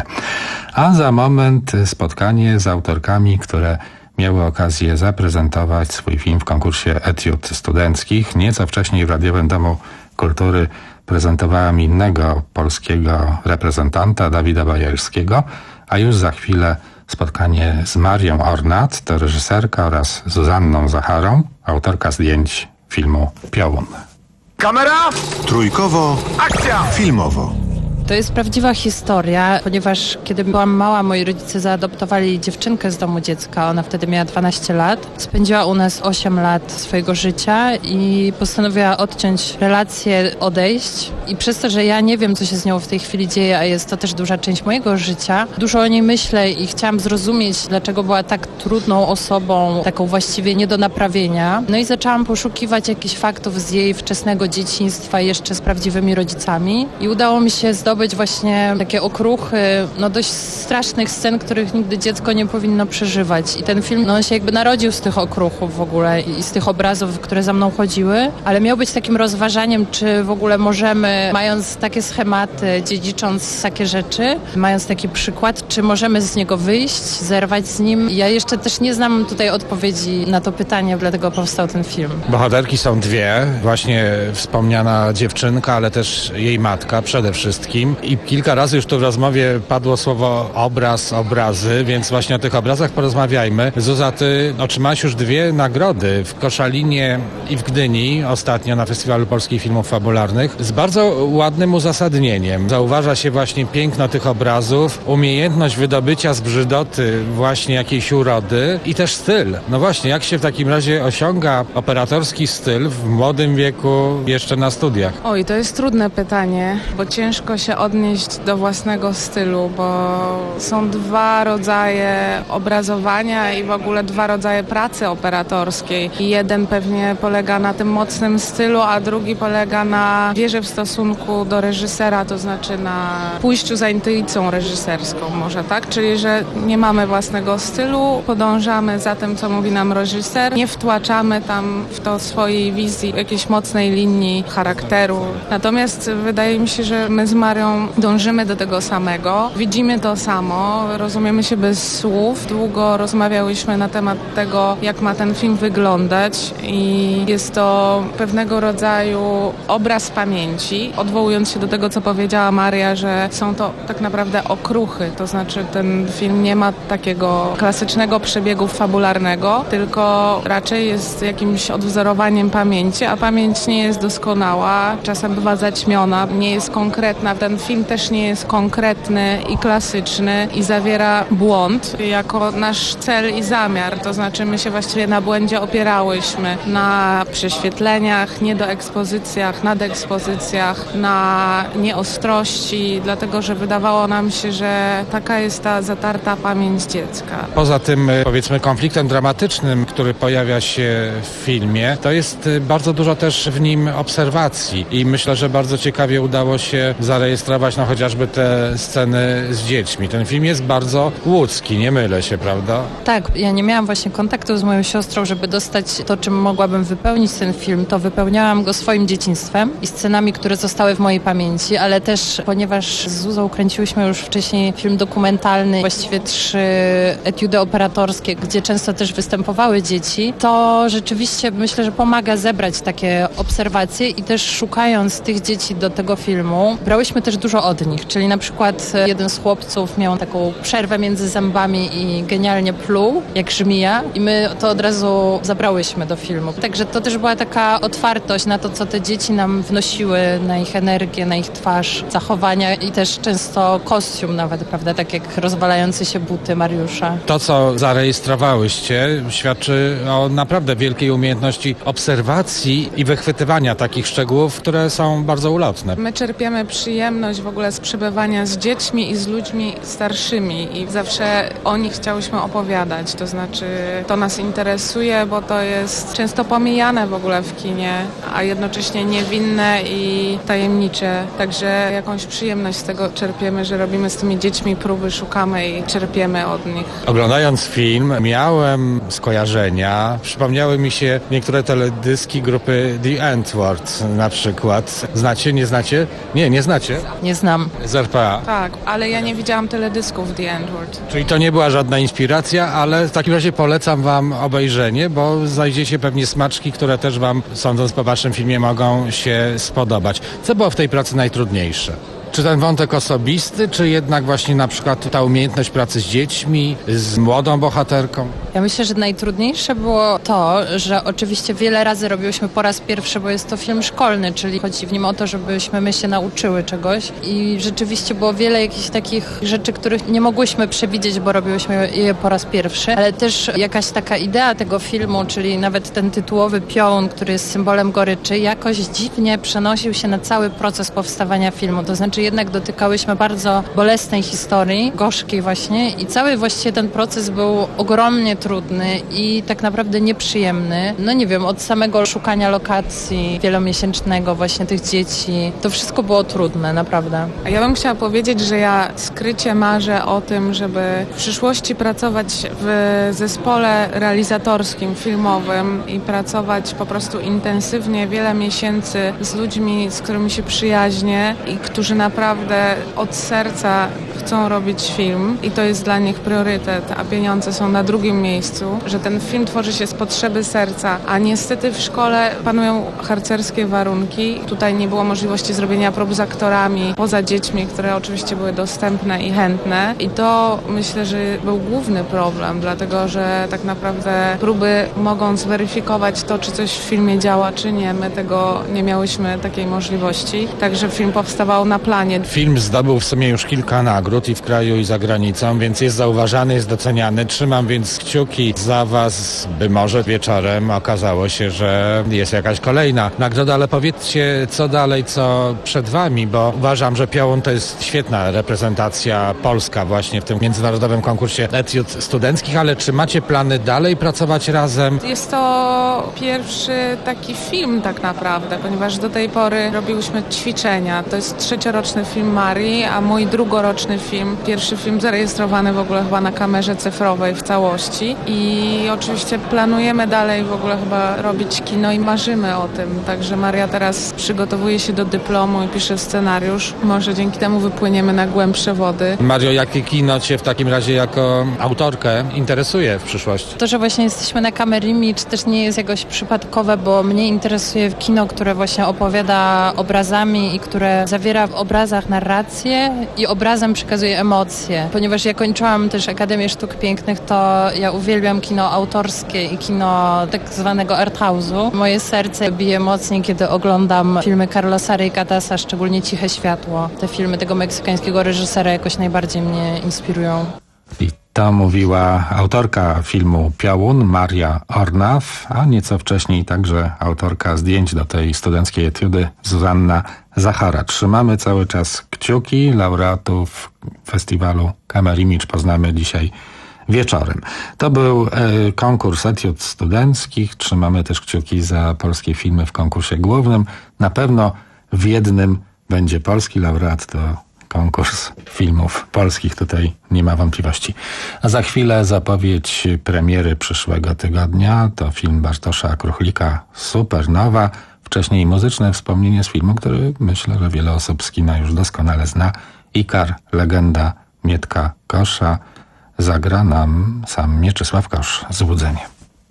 A za moment spotkanie z autorkami, które miały okazję zaprezentować swój film w konkursie etiud studenckich. Nieco wcześniej w Radiowym Domu Kultury prezentowałem innego polskiego reprezentanta, Dawida Bajerskiego, a już za chwilę spotkanie z Marią Ornat, to reżyserka, oraz Zuzanną Zacharą, autorka zdjęć filmu Piołun. Kamera! Trójkowo. Akcja! Filmowo. To jest prawdziwa historia, ponieważ kiedy byłam mała, moi rodzice zaadoptowali dziewczynkę z domu dziecka. Ona wtedy miała dwanaście lat. Spędziła u nas osiem lat swojego życia i postanowiła odciąć relacje, odejść. I przez to, że ja nie wiem, co się z nią w tej chwili dzieje, a jest to też duża część mojego życia, dużo o niej myślę i chciałam zrozumieć, dlaczego była tak trudną osobą, taką właściwie nie do naprawienia. No i zaczęłam poszukiwać jakichś faktów z jej wczesnego dzieciństwa jeszcze z prawdziwymi rodzicami i udało mi się zdobyć być właśnie takie okruchy, no dość strasznych scen, których nigdy dziecko nie powinno przeżywać. I ten film, no on się jakby narodził z tych okruchów w ogóle i z tych obrazów, które za mną chodziły, ale miał być takim rozważaniem, czy w ogóle możemy, mając takie schematy, dziedzicząc takie rzeczy, mając taki przykład, czy możemy z niego wyjść, zerwać z nim. Ja jeszcze też nie znam tutaj odpowiedzi na to pytanie, dlatego powstał ten film. Bohaterki są dwie, właśnie wspomniana dziewczynka, ale też jej matka przede wszystkim. I kilka razy już tu w rozmowie padło słowo obraz, obrazy, więc właśnie o tych obrazach porozmawiajmy. Zuza, ty otrzymałaś już dwie nagrody w Koszalinie i w Gdyni, ostatnio na Festiwalu Polskich Filmów Fabularnych, z bardzo ładnym uzasadnieniem. Zauważa się właśnie piękno tych obrazów, umiejętność wydobycia z brzydoty właśnie jakiejś urody i też styl. No właśnie, jak się w takim razie osiąga operatorski styl w młodym wieku, jeszcze na studiach? Oj, to jest trudne pytanie, bo ciężko się odnieść do własnego stylu, bo są dwa rodzaje obrazowania i w ogóle dwa rodzaje pracy operatorskiej. Jeden pewnie polega na tym mocnym stylu, a drugi polega na wierze w stosunku do reżysera, to znaczy na pójściu za intuicją reżyserską może, tak? Czyli, że nie mamy własnego stylu, podążamy za tym, co mówi nam reżyser, nie wtłaczamy tam w to swojej wizji jakiejś mocnej linii charakteru. Natomiast wydaje mi się, że my z Marią Marią dążymy do tego samego, widzimy to samo, rozumiemy się bez słów. Długo rozmawiałyśmy na temat tego, jak ma ten film wyglądać i jest to pewnego rodzaju obraz pamięci, odwołując się do tego, co powiedziała Maria, że są to tak naprawdę okruchy, to znaczy ten film nie ma takiego klasycznego przebiegu fabularnego, tylko raczej jest jakimś odwzorowaniem pamięci, a pamięć nie jest doskonała, czasem bywa zaćmiona, nie jest konkretna. Ten film też nie jest konkretny i klasyczny i zawiera błąd jako nasz cel i zamiar, to znaczy my się właściwie na błędzie opierałyśmy, na prześwietleniach, niedoekspozycjach, nadekspozycjach, na nieostrości, dlatego że wydawało nam się, że taka jest ta zatarta pamięć dziecka. Poza tym, powiedzmy, konfliktem dramatycznym, który pojawia się w filmie, to jest bardzo dużo też w nim obserwacji i myślę, że bardzo ciekawie udało się zarejestrować no chociażby te sceny z dziećmi. Ten film jest bardzo łódzki, nie mylę się, prawda? Tak, ja nie miałam właśnie kontaktu z moją siostrą, żeby dostać to, czym mogłabym wypełnić ten film, to wypełniałam go swoim dzieciństwem i scenami, które zostały w mojej pamięci, ale też, ponieważ z Zuzą kręciłyśmy już wcześniej film dokumentalny, właściwie trzy etiudy operatorskie, gdzie często też występowały dzieci, to rzeczywiście myślę, że pomaga zebrać takie obserwacje i też szukając tych dzieci do tego filmu, brałyśmy też dużo od nich, czyli na przykład jeden z chłopców miał taką przerwę między zębami i genialnie pluł, jak żmija i my to od razu zabrałyśmy do filmu. Także to też była taka otwartość na to, co te dzieci nam wnosiły, na ich energię, na ich twarz, zachowania i też często kostium nawet, prawda, tak jak rozwalające się buty Mariusza. To, co zarejestrowałyście, świadczy o naprawdę wielkiej umiejętności obserwacji i wychwytywania takich szczegółów, które są bardzo ulotne. My czerpiemy przyjemność w ogóle z przebywania z dziećmi i z ludźmi starszymi i zawsze o nich chciałyśmy opowiadać, to znaczy to nas interesuje, bo to jest często pomijane w ogóle w kinie, a jednocześnie niewinne i tajemnicze, także jakąś przyjemność z tego czerpiemy, że robimy z tymi dziećmi próby, szukamy i czerpiemy od nich. Oglądając film miałem skojarzenia, przypomniały mi się niektóre teledyski grupy The Antwoord na przykład. Znacie, nie znacie? Nie, nie znacie? Nie znam. Z R P A. Tak, ale ja nie widziałam teledysków The Antwoord. Czyli to nie była żadna inspiracja, ale w takim razie polecam wam obejrzenie, bo znajdziecie pewnie smaczki, które też wam, sądząc po waszym filmie, mogą się spodobać. Co było w tej pracy najtrudniejsze? Czy ten wątek osobisty, czy jednak właśnie na przykład ta umiejętność pracy z dziećmi, z młodą bohaterką? Ja myślę, że najtrudniejsze było to, że oczywiście wiele razy robiłyśmy po raz pierwszy, bo jest to film szkolny, czyli chodzi w nim o to, żebyśmy my się nauczyły czegoś i rzeczywiście było wiele jakichś takich rzeczy, których nie mogłyśmy przewidzieć, bo robiłyśmy je po raz pierwszy, ale też jakaś taka idea tego filmu, czyli nawet ten tytułowy piorun, który jest symbolem goryczy, jakoś dziwnie przenosił się na cały proces powstawania filmu, to znaczy jednak dotykałyśmy bardzo bolesnej historii, gorzkiej właśnie i cały właściwie ten proces był ogromnie trudny i tak naprawdę nieprzyjemny. No nie wiem, od samego szukania lokacji wielomiesięcznego właśnie tych dzieci, to wszystko było trudne, naprawdę. A ja bym chciała powiedzieć, że ja skrycie marzę o tym, żeby w przyszłości pracować w zespole realizatorskim, filmowym i pracować po prostu intensywnie wiele miesięcy z ludźmi, z którymi się przyjaźnię i którzy naprawdę od serca chcą robić film i to jest dla nich priorytet, a pieniądze są na drugim miejscu, że ten film tworzy się z potrzeby serca, a niestety w szkole panują harcerskie warunki. Tutaj nie było możliwości zrobienia prób z aktorami poza dziećmi, które oczywiście były dostępne i chętne i to myślę, że był główny problem, dlatego że tak naprawdę próby mogą zweryfikować to, czy coś w filmie działa, czy nie. My tego nie miałyśmy takiej możliwości, także film powstawał na planie. Film zdobył w sumie już kilka nagród i w kraju, i za granicą, więc jest zauważany, jest doceniany. Trzymam więc kciuki za was, by może wieczorem okazało się, że jest jakaś kolejna nagroda, ale powiedzcie, co dalej, co przed wami, bo uważam, że Piorun to jest świetna reprezentacja polska właśnie w tym międzynarodowym konkursie etiud studenckich, ale czy macie plany dalej pracować razem? Jest to pierwszy taki film tak naprawdę, ponieważ do tej pory robiłyśmy ćwiczenia. To jest trzecioroczna tegoroczny film Marii, a mój drugoroczny film, pierwszy film zarejestrowany w ogóle chyba na kamerze cyfrowej w całości. I oczywiście planujemy dalej w ogóle chyba robić kino i marzymy o tym. Także Maria teraz przygotowuje się do dyplomu i pisze scenariusz. Może dzięki temu wypłyniemy na głębsze wody. Mario, jakie kino Cię w takim razie jako autorkę interesuje w przyszłości? To, że właśnie jesteśmy na Camera Image też nie jest jakoś przypadkowe, bo mnie interesuje kino, które właśnie opowiada obrazami i które zawiera w obrazach narrację i obrazem przekazuje emocje. Ponieważ ja kończyłam też Akademię Sztuk Pięknych, to ja uwielbiam kino autorskie i kino tak zwanego arthouse'u. Moje serce bije mocniej, kiedy oglądam filmy Carlosa Reicatasa, szczególnie Ciche Światło. Te filmy tego meksykańskiego reżysera jakoś najbardziej mnie inspirują. I to mówiła autorka filmu Piołun, Maria Ornaw, a nieco wcześniej także autorka zdjęć do tej studenckiej etiudy, Zuzanna Zachara. Trzymamy cały czas kciuki. Laureatów festiwalu Camera Image poznamy dzisiaj wieczorem. To był e, konkurs etiud studenckich. Trzymamy też kciuki za polskie filmy w konkursie głównym. Na pewno w jednym będzie polski laureat, to konkurs filmów polskich, tutaj nie ma wątpliwości. A za chwilę zapowiedź premiery przyszłego tygodnia. To film Bartosza Kruchlika Supernowa. Wcześniej muzyczne wspomnienie z filmu, który myślę, że wiele osób z kina już doskonale zna. Ikar, legenda Mietka Kosza. Zagra nam sam Mieczysław Kosz, Złudzenie.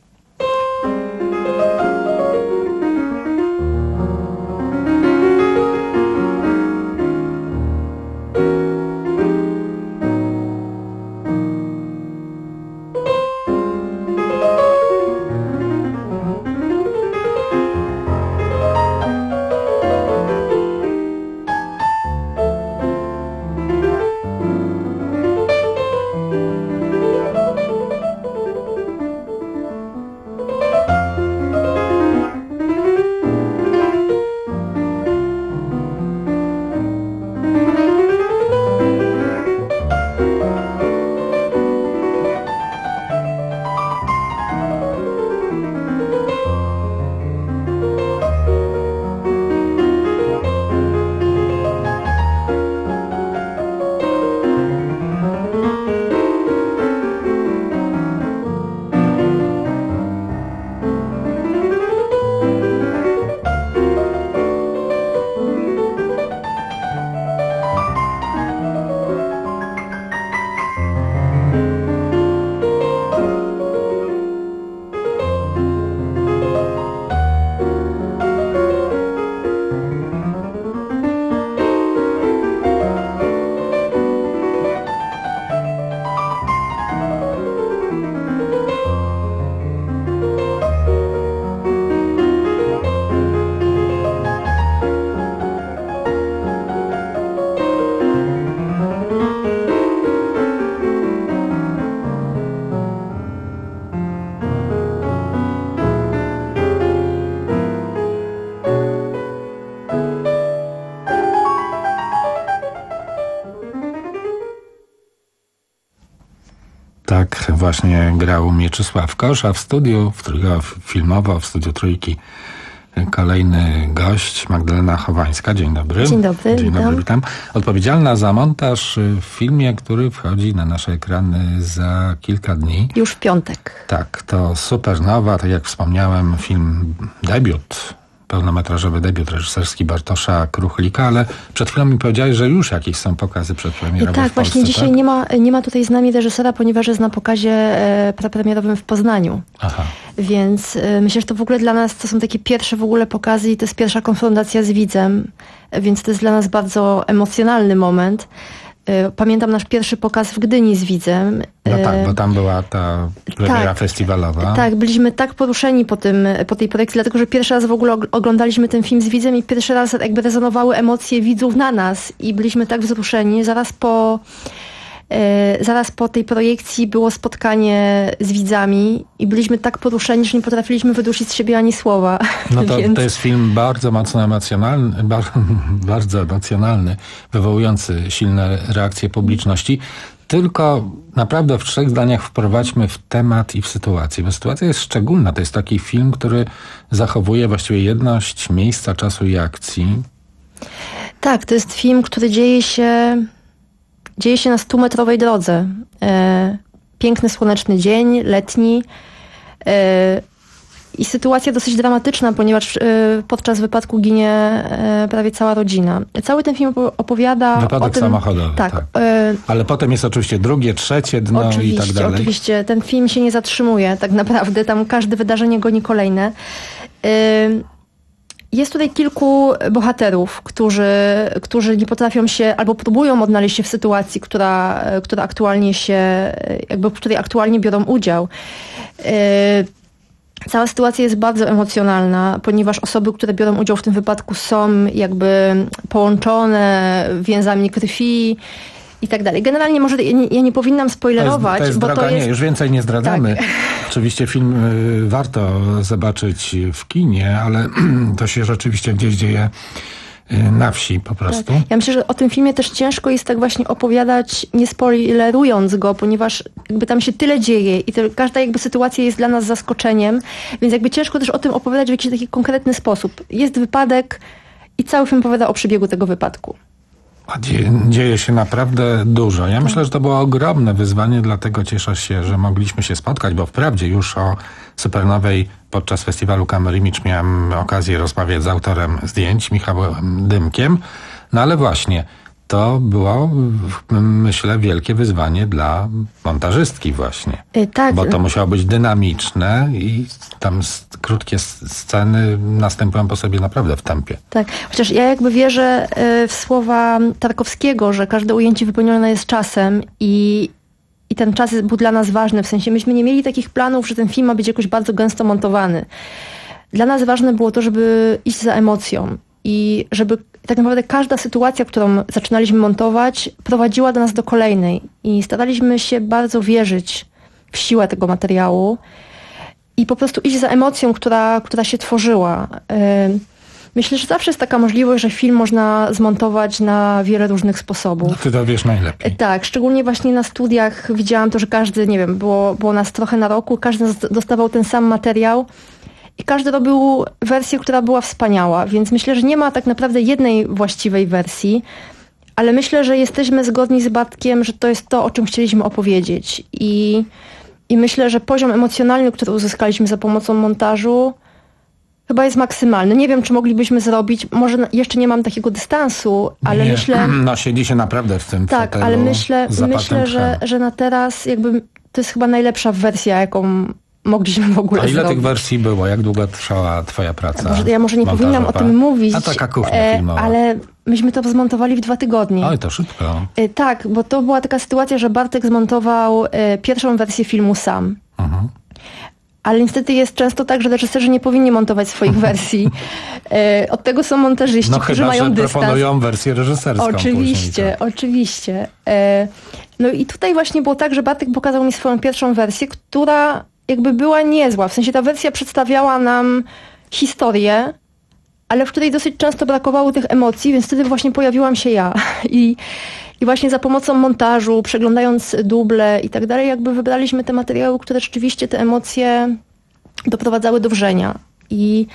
Tak właśnie grał Mieczysław Kosz, a w studiu, w trójko filmowo, w studiu Trójki kolejny gość, Magdalena Chowańska. Dzień dobry. Dzień dobry, Dzień witam. dobry, witam. Odpowiedzialna za montaż w filmie, który wchodzi na nasze ekrany za kilka dni. Już w piątek. Tak, to Supernowa, tak jak wspomniałem, film debiut, pełnometrażowy debiut reżyserski Bartosza Kruchlika, ale przed chwilą mi powiedziałeś, że już jakieś są pokazy przedpremierowe I tak, w Polsce, właśnie dzisiaj tak? nie ma, nie ma tutaj z nami reżysera, ponieważ jest na pokazie e, prepremierowym w Poznaniu. Aha. Więc e, myślę, że to w ogóle dla nas to są takie pierwsze w ogóle pokazy i to jest pierwsza konfrontacja z widzem, e, więc to jest dla nas bardzo emocjonalny moment. E, pamiętam nasz pierwszy pokaz w Gdyni z widzem. No tak, bo tam była ta premiera tak, festiwalowa. Tak, byliśmy tak poruszeni po, tym, po tej projekcji, dlatego że pierwszy raz w ogóle oglądaliśmy ten film z widzem i pierwszy raz jakby rezonowały emocje widzów na nas i byliśmy tak wzruszeni. Zaraz po, e, zaraz po tej projekcji było spotkanie z widzami i byliśmy tak poruszeni, że nie potrafiliśmy wydusić z siebie ani słowa. No to, Więc... to jest film bardzo mocno emocjonalny, bardzo, bardzo emocjonalny, wywołujący silne reakcje publiczności. Tylko naprawdę w trzech zdaniach wprowadźmy w temat i w sytuację, bo sytuacja jest szczególna. To jest taki film, który zachowuje właściwie jedność miejsca, czasu i akcji. Tak, to jest film, który dzieje się, dzieje się na stumetrowej drodze. E, piękny, słoneczny dzień, letni. E, I sytuacja dosyć dramatyczna, ponieważ e, podczas wypadku ginie e, prawie cała rodzina. Cały ten film opowiada Wypadek o tym... samochodowy, tak. tak. E, Ale potem jest oczywiście drugie, trzecie dno i tak dalej. Oczywiście, ten film się nie zatrzymuje tak naprawdę. Tam każde wydarzenie goni kolejne. E, Jest tutaj kilku bohaterów, którzy, którzy nie potrafią się albo próbują odnaleźć się w sytuacji, która, która aktualnie się, jakby w której aktualnie biorą udział. Cała sytuacja jest bardzo emocjonalna, ponieważ osoby, które biorą udział w tym wypadku, są jakby połączone więzami krwi i tak dalej. Generalnie może ja nie, ja nie powinnam spoilerować, to jest, to jest bo droga, to jest... Nie, już więcej nie zdradzamy. Tak. Oczywiście film y, warto zobaczyć w kinie, ale to się rzeczywiście gdzieś dzieje y, na wsi po prostu. Tak. Ja myślę, że o tym filmie też ciężko jest tak właśnie opowiadać, nie spoilerując go, ponieważ jakby tam się tyle dzieje i to, każda jakby sytuacja jest dla nas zaskoczeniem, więc jakby ciężko też o tym opowiadać w jakiś taki konkretny sposób. Jest wypadek i cały film opowiada o przebiegu tego wypadku. A dzieje, dzieje się naprawdę dużo. Ja myślę, że to było ogromne wyzwanie, dlatego cieszę się, że mogliśmy się spotkać, bo wprawdzie już o Supernowej podczas festiwalu Camera Image miałem okazję rozmawiać z autorem zdjęć, Michałem Dymkiem, no ale właśnie to było, myślę, wielkie wyzwanie dla montażystki właśnie. Yy, tak. Bo to musiało być dynamiczne i tam krótkie sceny następują po sobie naprawdę w tempie. Tak, chociaż ja jakby wierzę w słowa Tarkowskiego, że każde ujęcie wypełnione jest czasem i, i ten czas był dla nas ważny. W sensie myśmy nie mieli takich planów, że ten film ma być jakoś bardzo gęsto montowany. Dla nas ważne było to, żeby iść za emocją i żeby tak naprawdę każda sytuacja, którą zaczynaliśmy montować, prowadziła do nas do kolejnej. I staraliśmy się bardzo wierzyć w siłę tego materiału i po prostu iść za emocją, która, która się tworzyła. Myślę, że zawsze jest taka możliwość, że film można zmontować na wiele różnych sposobów. No ty to wiesz najlepiej. Tak, szczególnie właśnie na studiach widziałam to, że każdy, nie wiem, było, było nas trochę na roku, każdy dostawał ten sam materiał i każdy robił wersję, która była wspaniała, więc myślę, że nie ma tak naprawdę jednej właściwej wersji, ale myślę, że jesteśmy zgodni z Bartkiem, że to jest to, o czym chcieliśmy opowiedzieć. I, i myślę, że poziom emocjonalny, który uzyskaliśmy za pomocą montażu, chyba jest maksymalny. Nie wiem, czy moglibyśmy zrobić, może jeszcze nie mam takiego dystansu, ale nie, myślę... No siedzi się naprawdę w tym Tak, fotelu ale myślę, myślę że, tchem. że na teraz jakby to jest chyba najlepsza wersja, jaką mogliśmy w ogóle A ile zrobić. tych wersji było? Jak długo trwała twoja praca? Może, ja może nie montażowa? powinnam o tym mówić, A taka kuchnia e, filmowa. ale myśmy to zmontowali w dwa tygodnie. Oj, to szybko. E, tak, bo to była taka sytuacja, że Bartek zmontował e, pierwszą wersję filmu sam. Mhm. Ale niestety jest często tak, że reżyserzy nie powinni montować swoich wersji. E, od tego są montażyści, No którzy chyba, mają że dystans. proponują wersję reżyserską. Oczywiście, później, tak. oczywiście. E, no i tutaj właśnie było tak, że Bartek pokazał mi swoją pierwszą wersję, która jakby była niezła. W sensie ta wersja przedstawiała nam historię, ale w której dosyć często brakowało tych emocji, więc wtedy właśnie pojawiłam się ja. I, i właśnie za pomocą montażu, przeglądając duble i tak dalej, jakby wybraliśmy te materiały, które rzeczywiście te emocje doprowadzały do wrzenia. I,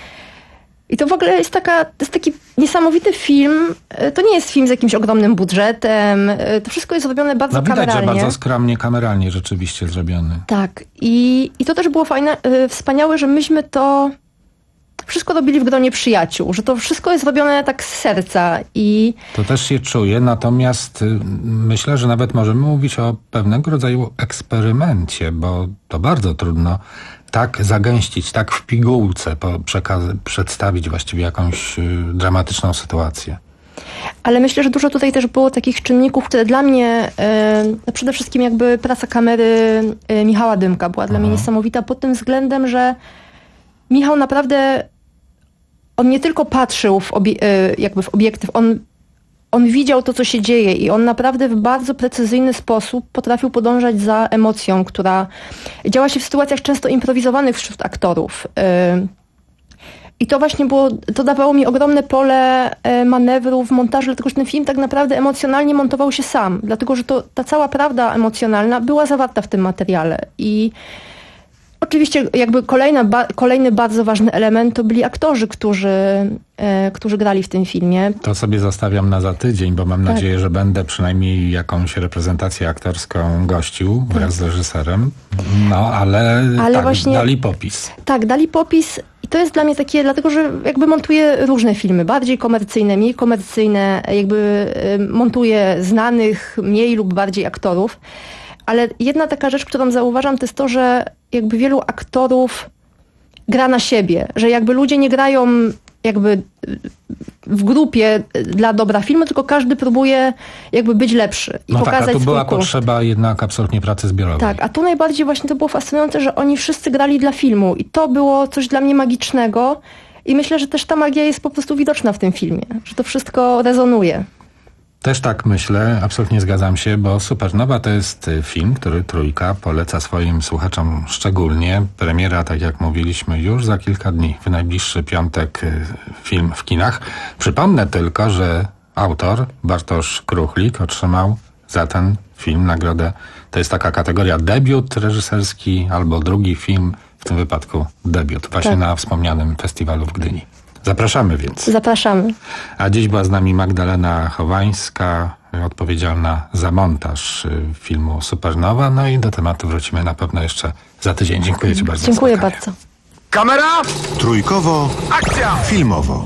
i to w ogóle jest, taka, to jest taki niesamowity film. To nie jest film z jakimś ogromnym budżetem. To wszystko jest zrobione bardzo no widać, kameralnie. że bardzo skromnie, kameralnie rzeczywiście zrobiony. Tak. I, i to też było fajne, yy, wspaniałe, że myśmy to wszystko robili w gronie przyjaciół, że to wszystko jest robione tak z serca i... To też się czuje, natomiast y, myślę, że nawet możemy mówić o pewnego rodzaju eksperymencie, bo to bardzo trudno tak zagęścić, tak w pigułce po przekaz- przedstawić właściwie jakąś y, dramatyczną sytuację. Ale myślę, że dużo tutaj też było takich czynników, które dla mnie, y, przede wszystkim jakby praca kamery y, Michała Dymka była dla Aha. mnie niesamowita pod tym względem, że Michał naprawdę, on nie tylko patrzył w obie- y, jakby w obiektyw, on, on widział to, co się dzieje i on naprawdę w bardzo precyzyjny sposób potrafił podążać za emocją, która działa się w sytuacjach często improwizowanych wśród aktorów. Y, I to właśnie było, to dawało mi ogromne pole manewru w montażu, dlatego że ten film tak naprawdę emocjonalnie montował się sam, dlatego że to, ta cała prawda emocjonalna była zawarta w tym materiale. I, Oczywiście jakby kolejna, ba- kolejny bardzo ważny element to byli aktorzy, którzy, e, którzy grali w tym filmie. To sobie zostawiam na za tydzień, bo mam tak. nadzieję, że będę przynajmniej jakąś reprezentację aktorską gościł wraz tak. z reżyserem. No, ale, ale tak, właśnie, dali popis. Tak, dali popis i to jest dla mnie takie, dlatego że jakby montuję różne filmy, bardziej komercyjne, mniej komercyjne, jakby montuję znanych, mniej lub bardziej aktorów. Ale jedna taka rzecz, którą zauważam, to jest to, że jakby wielu aktorów gra na siebie, że jakby ludzie nie grają jakby w grupie dla dobra filmu, tylko każdy próbuje jakby być lepszy i no pokazać tak, a tu swój była punkt. potrzeba jednak absolutnie pracy zbiorowej. Tak, a tu najbardziej właśnie to było fascynujące, że oni wszyscy grali dla filmu i to było coś dla mnie magicznego i myślę, że też ta magia jest po prostu widoczna w tym filmie, że to wszystko rezonuje. Też tak myślę, absolutnie zgadzam się, bo Supernowa to jest film, który Trójka poleca swoim słuchaczom szczególnie. Premiera, tak jak mówiliśmy, już za kilka dni, w najbliższy piątek film w kinach. Przypomnę tylko, że autor Bartosz Kruchlik otrzymał za ten film nagrodę. To jest taka kategoria debiut reżyserski albo drugi film, w tym wypadku debiut, właśnie tak. na wspomnianym festiwalu w Gdyni. Zapraszamy więc. Zapraszamy. A dziś była z nami Magdalena Chowańska, odpowiedzialna za montaż filmu Supernowa. No i do tematu wrócimy na pewno jeszcze za tydzień. Dziękuję Ci bardzo. Dziękuję bardzo. Kamera! Trójkowo. Akcja! Filmowo.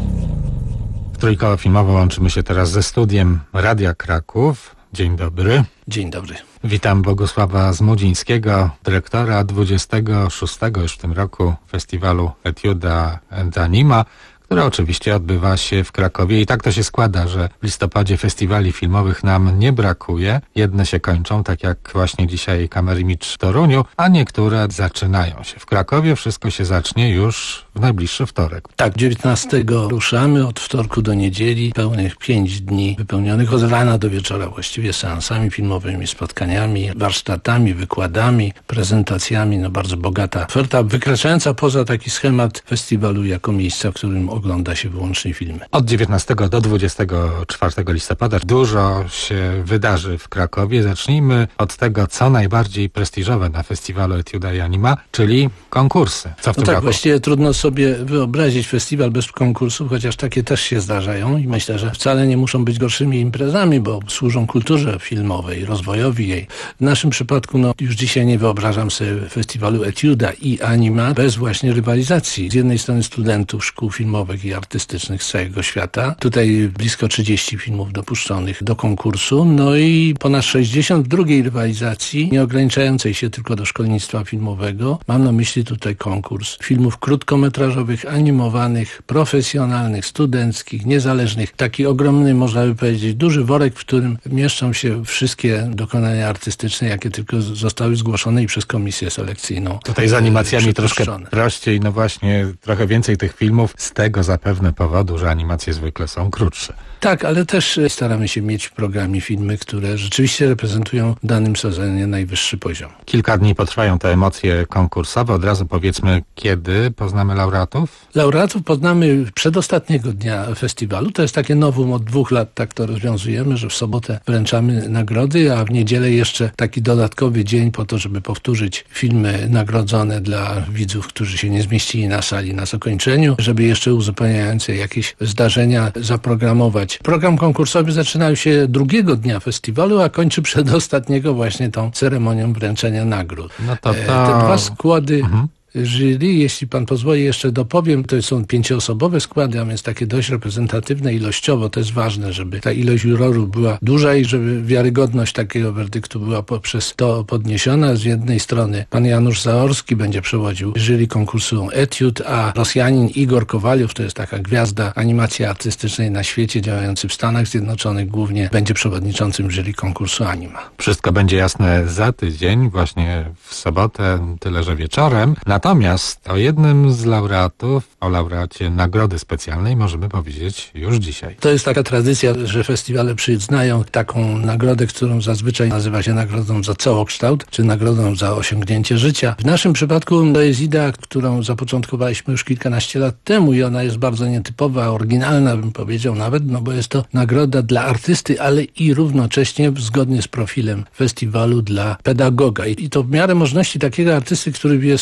Trójkowo filmowo łączymy się teraz ze studiem Radia Kraków. Dzień dobry. Dzień dobry. Witam Bogusława Zmudzińskiego, dyrektora dwudziestego szóstego już w tym roku festiwalu Etiuda and Anima, która oczywiście odbywa się w Krakowie i tak to się składa, że w listopadzie festiwali filmowych nam nie brakuje. Jedne się kończą, tak jak właśnie dzisiaj Camera Image w Toruniu, a niektóre zaczynają się. W Krakowie wszystko się zacznie już w najbliższy wtorek. Tak, dziewiętnastego ruszamy, od wtorku do niedzieli, pełnych pięć dni wypełnionych od rana do wieczora właściwie seansami filmowymi, spotkaniami, warsztatami, wykładami, prezentacjami, no bardzo bogata oferta, wykraczająca poza taki schemat festiwalu jako miejsca, w którym ogląda się wyłącznie filmy. Od dziewiętnastego do dwudziestego czwartego listopada dużo się wydarzy w Krakowie. Zacznijmy od tego, co najbardziej prestiżowe na festiwalu Etiuda i Anima, czyli konkursy. Co w no tym tak, roku? Właściwie trudno sobie wyobrazić festiwal bez konkursów, chociaż takie też się zdarzają i myślę, że wcale nie muszą być gorszymi imprezami, bo służą kulturze filmowej, rozwojowi jej. W naszym przypadku, no już dzisiaj nie wyobrażam sobie festiwalu Etiuda i Anima bez właśnie rywalizacji. Z jednej strony studentów szkół filmowych i artystycznych z całego świata. Tutaj blisko trzydzieści filmów dopuszczonych do konkursu, no i ponad sześćdziesiąt w drugiej rywalizacji, nie ograniczającej się tylko do szkolnictwa filmowego. Mam na myśli tutaj konkurs filmów krótkometrażowych, animowanych, profesjonalnych, studenckich, niezależnych. Taki ogromny, można by powiedzieć, duży worek, w którym mieszczą się wszystkie dokonania artystyczne, jakie tylko zostały zgłoszone i przez komisję selekcyjną. Tutaj z animacjami troszkę prościej, no właśnie, trochę więcej tych filmów z tego zapewne powodu, że animacje zwykle są krótsze. Tak, ale też staramy się mieć w programie filmy, które rzeczywiście reprezentują w danym sezonie najwyższy poziom. Kilka dni potrwają te emocje konkursowe. Od razu powiedzmy, kiedy poznamy laureatów? Laureatów poznamy przedostatniego dnia festiwalu. To jest takie nowum, od dwóch lat tak to rozwiązujemy, że w sobotę wręczamy nagrody, a w niedzielę jeszcze taki dodatkowy dzień po to, żeby powtórzyć filmy nagrodzone dla widzów, którzy się nie zmieścili na sali na zakończeniu, żeby jeszcze uzupełniające jakieś zdarzenia zaprogramować. Program konkursowy zaczyna się drugiego dnia festiwalu, a kończy przedostatniego właśnie tą ceremonią wręczenia nagród. No to, to... Te dwa składy... Mhm. Jury, jeśli pan pozwoli, jeszcze dopowiem, to są pięcioosobowe składy, a więc takie dość reprezentatywne ilościowo. To jest ważne, żeby ta ilość jurorów była duża i żeby wiarygodność takiego werdyktu była poprzez to podniesiona. Z jednej strony pan Janusz Zaorski będzie przewodził jury konkursu Etiud, a Rosjanin Igor Kowaliow, to jest taka gwiazda animacji artystycznej na świecie, działający w Stanach Zjednoczonych głównie, będzie przewodniczącym jury konkursu Anima. Wszystko będzie jasne za tydzień, właśnie w sobotę, tyle że wieczorem. Natomiast o jednym z laureatów, o laureacie nagrody specjalnej możemy powiedzieć już dzisiaj. To jest taka tradycja, że festiwale przyznają taką nagrodę, którą zazwyczaj nazywa się nagrodą za całokształt, czy nagrodą za osiągnięcie życia. W naszym przypadku to jest idea, którą zapoczątkowaliśmy już kilkanaście lat temu i ona jest bardzo nietypowa, oryginalna, bym powiedział nawet, no bo jest to nagroda dla artysty, ale i równocześnie zgodnie z profilem festiwalu dla pedagoga. I to w miarę możliwości takiego artysty, który jest czynny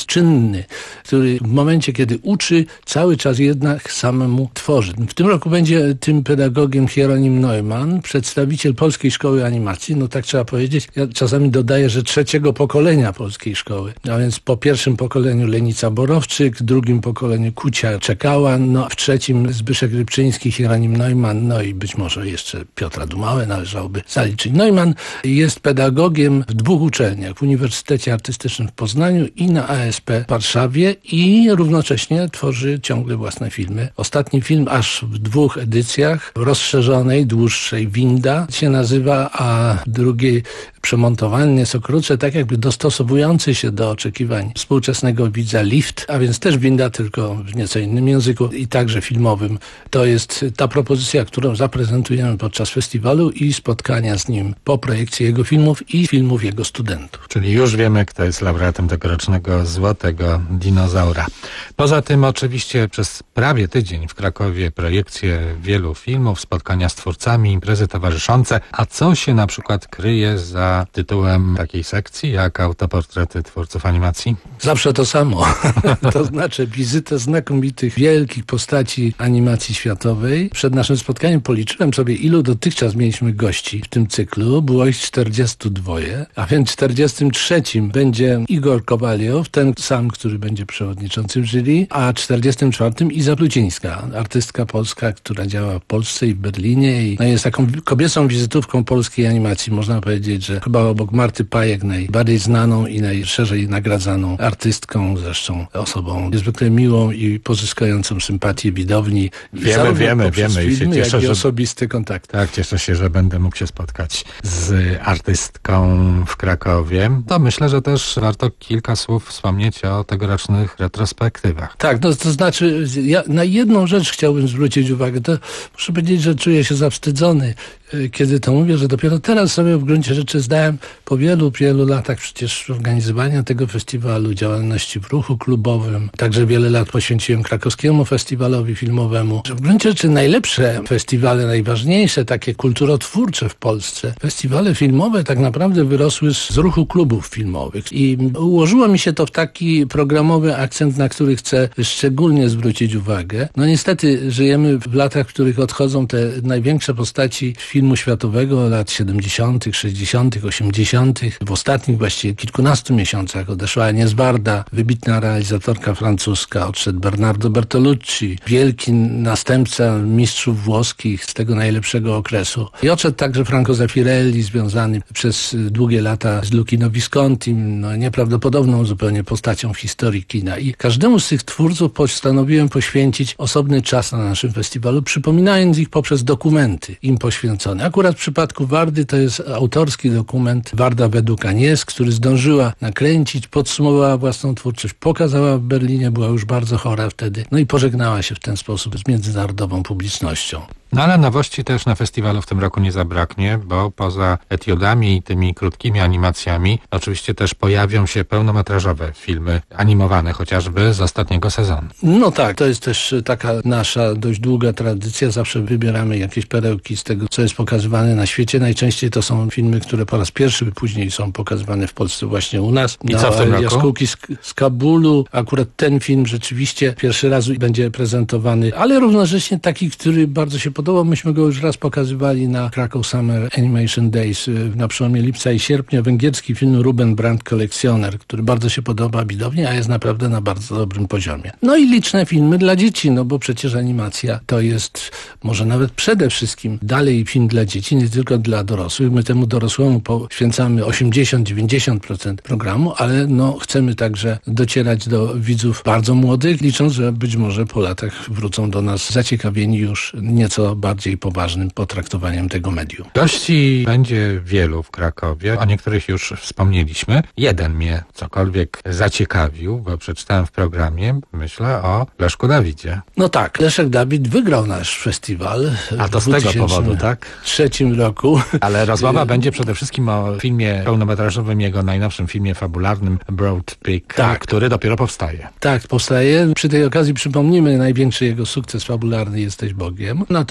czynny, który w momencie, kiedy uczy, cały czas jednak samemu tworzy. W tym roku będzie tym pedagogiem Hieronim Neumann, przedstawiciel Polskiej Szkoły Animacji, no tak trzeba powiedzieć. Ja czasami dodaję, że trzeciego pokolenia Polskiej Szkoły. A więc po pierwszym pokoleniu Lenica Borowczyk, drugim pokoleniu Kucia Czekała, no w trzecim Zbyszek Rybczyński, Hieronim Neumann, no i być może jeszcze Piotra Dumałę należałoby zaliczyć. Neumann jest pedagogiem w dwóch uczelniach, w Uniwersytecie Artystycznym w Poznaniu i na A S P w Warszawie i równocześnie tworzy ciągle własne filmy. Ostatni film aż w dwóch edycjach, rozszerzonej, dłuższej, Winda się nazywa, a drugiej przemontowany, nieco krótsze, tak jakby dostosowujący się do oczekiwań współczesnego widza Lift, a więc też Winda, tylko w nieco innym języku i także filmowym. To jest ta propozycja, którą zaprezentujemy podczas festiwalu i spotkania z nim po projekcji jego filmów i filmów jego studentów. Czyli już wiemy, kto jest laureatem tegorocznego Złotego Dinozaura. Poza tym oczywiście przez prawie tydzień w Krakowie projekcje wielu filmów, spotkania z twórcami, imprezy towarzyszące. A co się na przykład kryje za tytułem takiej sekcji jak autoportrety twórców animacji? Zawsze to samo. To znaczy wizytę znakomitych, wielkich postaci animacji światowej. Przed naszym spotkaniem policzyłem sobie, ilu dotychczas mieliśmy gości w tym cyklu. Było ich czterdziestu dwa, a więc czterdziestym trzecim będzie Igor Kowaliow, ten sam, który będzie przewodniczącym jury, a czterdziestym czwartym Iza Plucińska, artystka polska, która działa w Polsce i w Berlinie i no jest taką kobiecą wizytówką polskiej animacji. Można powiedzieć, że chyba obok Marty Pajek najbardziej znaną i najszerzej nagradzaną artystką, zresztą osobą niezwykle miłą i pozyskującą sympatię widowni. Wiemy, wiemy, wiemy. I filmy, się cieszę, jak i że... osobisty kontakt. Tak, cieszę się, że będę mógł się spotkać z artystką w Krakowie. To myślę, że też warto kilka słów wspomnieć o tegorocznych retrospektywach. Tak, no to znaczy ja na jedną rzecz chciałbym zwrócić uwagę. To muszę powiedzieć, że czuję się zawstydzony, kiedy to mówię, że dopiero teraz sobie w gruncie rzeczy zdałem po wielu, wielu latach przecież organizowania tego festiwalu, działalności w ruchu klubowym, także wiele lat poświęciłem krakowskiemu festiwalowi filmowemu, że w gruncie rzeczy najlepsze festiwale, najważniejsze, takie kulturotwórcze w Polsce, festiwale filmowe tak naprawdę wyrosły z ruchu klubów filmowych i ułożyło mi się to w taki programowy akcent, na który chcę szczególnie zwrócić uwagę. No niestety żyjemy w latach, w których odchodzą te największe postaci filmu światowego lat siedemdziesiątych, sześćdziesiątych, osiemdziesiątych. W ostatnich właściwie kilkunastu miesiącach odeszła Agnes Barda, wybitna realizatorka francuska, odszedł Bernardo Bertolucci, wielki następca mistrzów włoskich z tego najlepszego okresu. I odszedł także Franco Zeffirelli, związany przez długie lata z Luchino Viscontim, no nieprawdopodobną zupełnie postacią w historii kina. I każdemu z tych twórców postanowiłem poświęcić osobny czas na naszym festiwalu, przypominając ich poprzez dokumenty im poświęcone. Akurat w przypadku Wardy to jest autorski dokument Warda według Agnieszki, który zdążyła nakręcić, podsumowała własną twórczość, pokazała w Berlinie, była już bardzo chora wtedy, no i pożegnała się w ten sposób z międzynarodową publicznością. No ale nowości też na festiwalu w tym roku nie zabraknie, bo poza etiodami i tymi krótkimi animacjami oczywiście też pojawią się pełnometrażowe filmy animowane, chociażby z ostatniego sezonu. No tak, to jest też taka nasza dość długa tradycja. Zawsze wybieramy jakieś perełki z tego, co jest pokazywane na świecie. Najczęściej to są filmy, które po raz pierwszy później są pokazywane w Polsce właśnie u nas. I no, co w tym roku? Jaskółki z, z Kabulu. Akurat ten film rzeczywiście pierwszy raz będzie prezentowany, ale równocześnie taki, który bardzo się podoba. Myśmy go już raz pokazywali na Krakow Summer Animation Days na przełomie lipca i sierpnia. Węgierski film Ruben Brandt Kolekcjoner, który bardzo się podoba widowni, a jest naprawdę na bardzo dobrym poziomie. No i liczne filmy dla dzieci, no bo przecież animacja to jest może nawet przede wszystkim dalej film dla dzieci, nie tylko dla dorosłych. My temu dorosłemu poświęcamy osiemdziesiąt do dziewięćdziesięciu procent programu, ale no chcemy także docierać do widzów bardzo młodych, licząc, że być może po latach wrócą do nas zaciekawieni już nieco bardziej poważnym potraktowaniem tego medium. Gości będzie wielu w Krakowie, o niektórych już wspomnieliśmy. Jeden mnie cokolwiek zaciekawił, bo przeczytałem w programie, myślę o Leszku Dawidzie. No tak, Leszek Dawid wygrał nasz festiwal. A to z tego powodu, tak? W trzecim roku. Ale rozmowa będzie przede wszystkim o filmie pełnometrażowym, jego najnowszym filmie fabularnym Broad Peak, tak, który dopiero powstaje. Tak, powstaje. Przy tej okazji przypomnimy największy jego sukces fabularny Jesteś Bogiem. Na to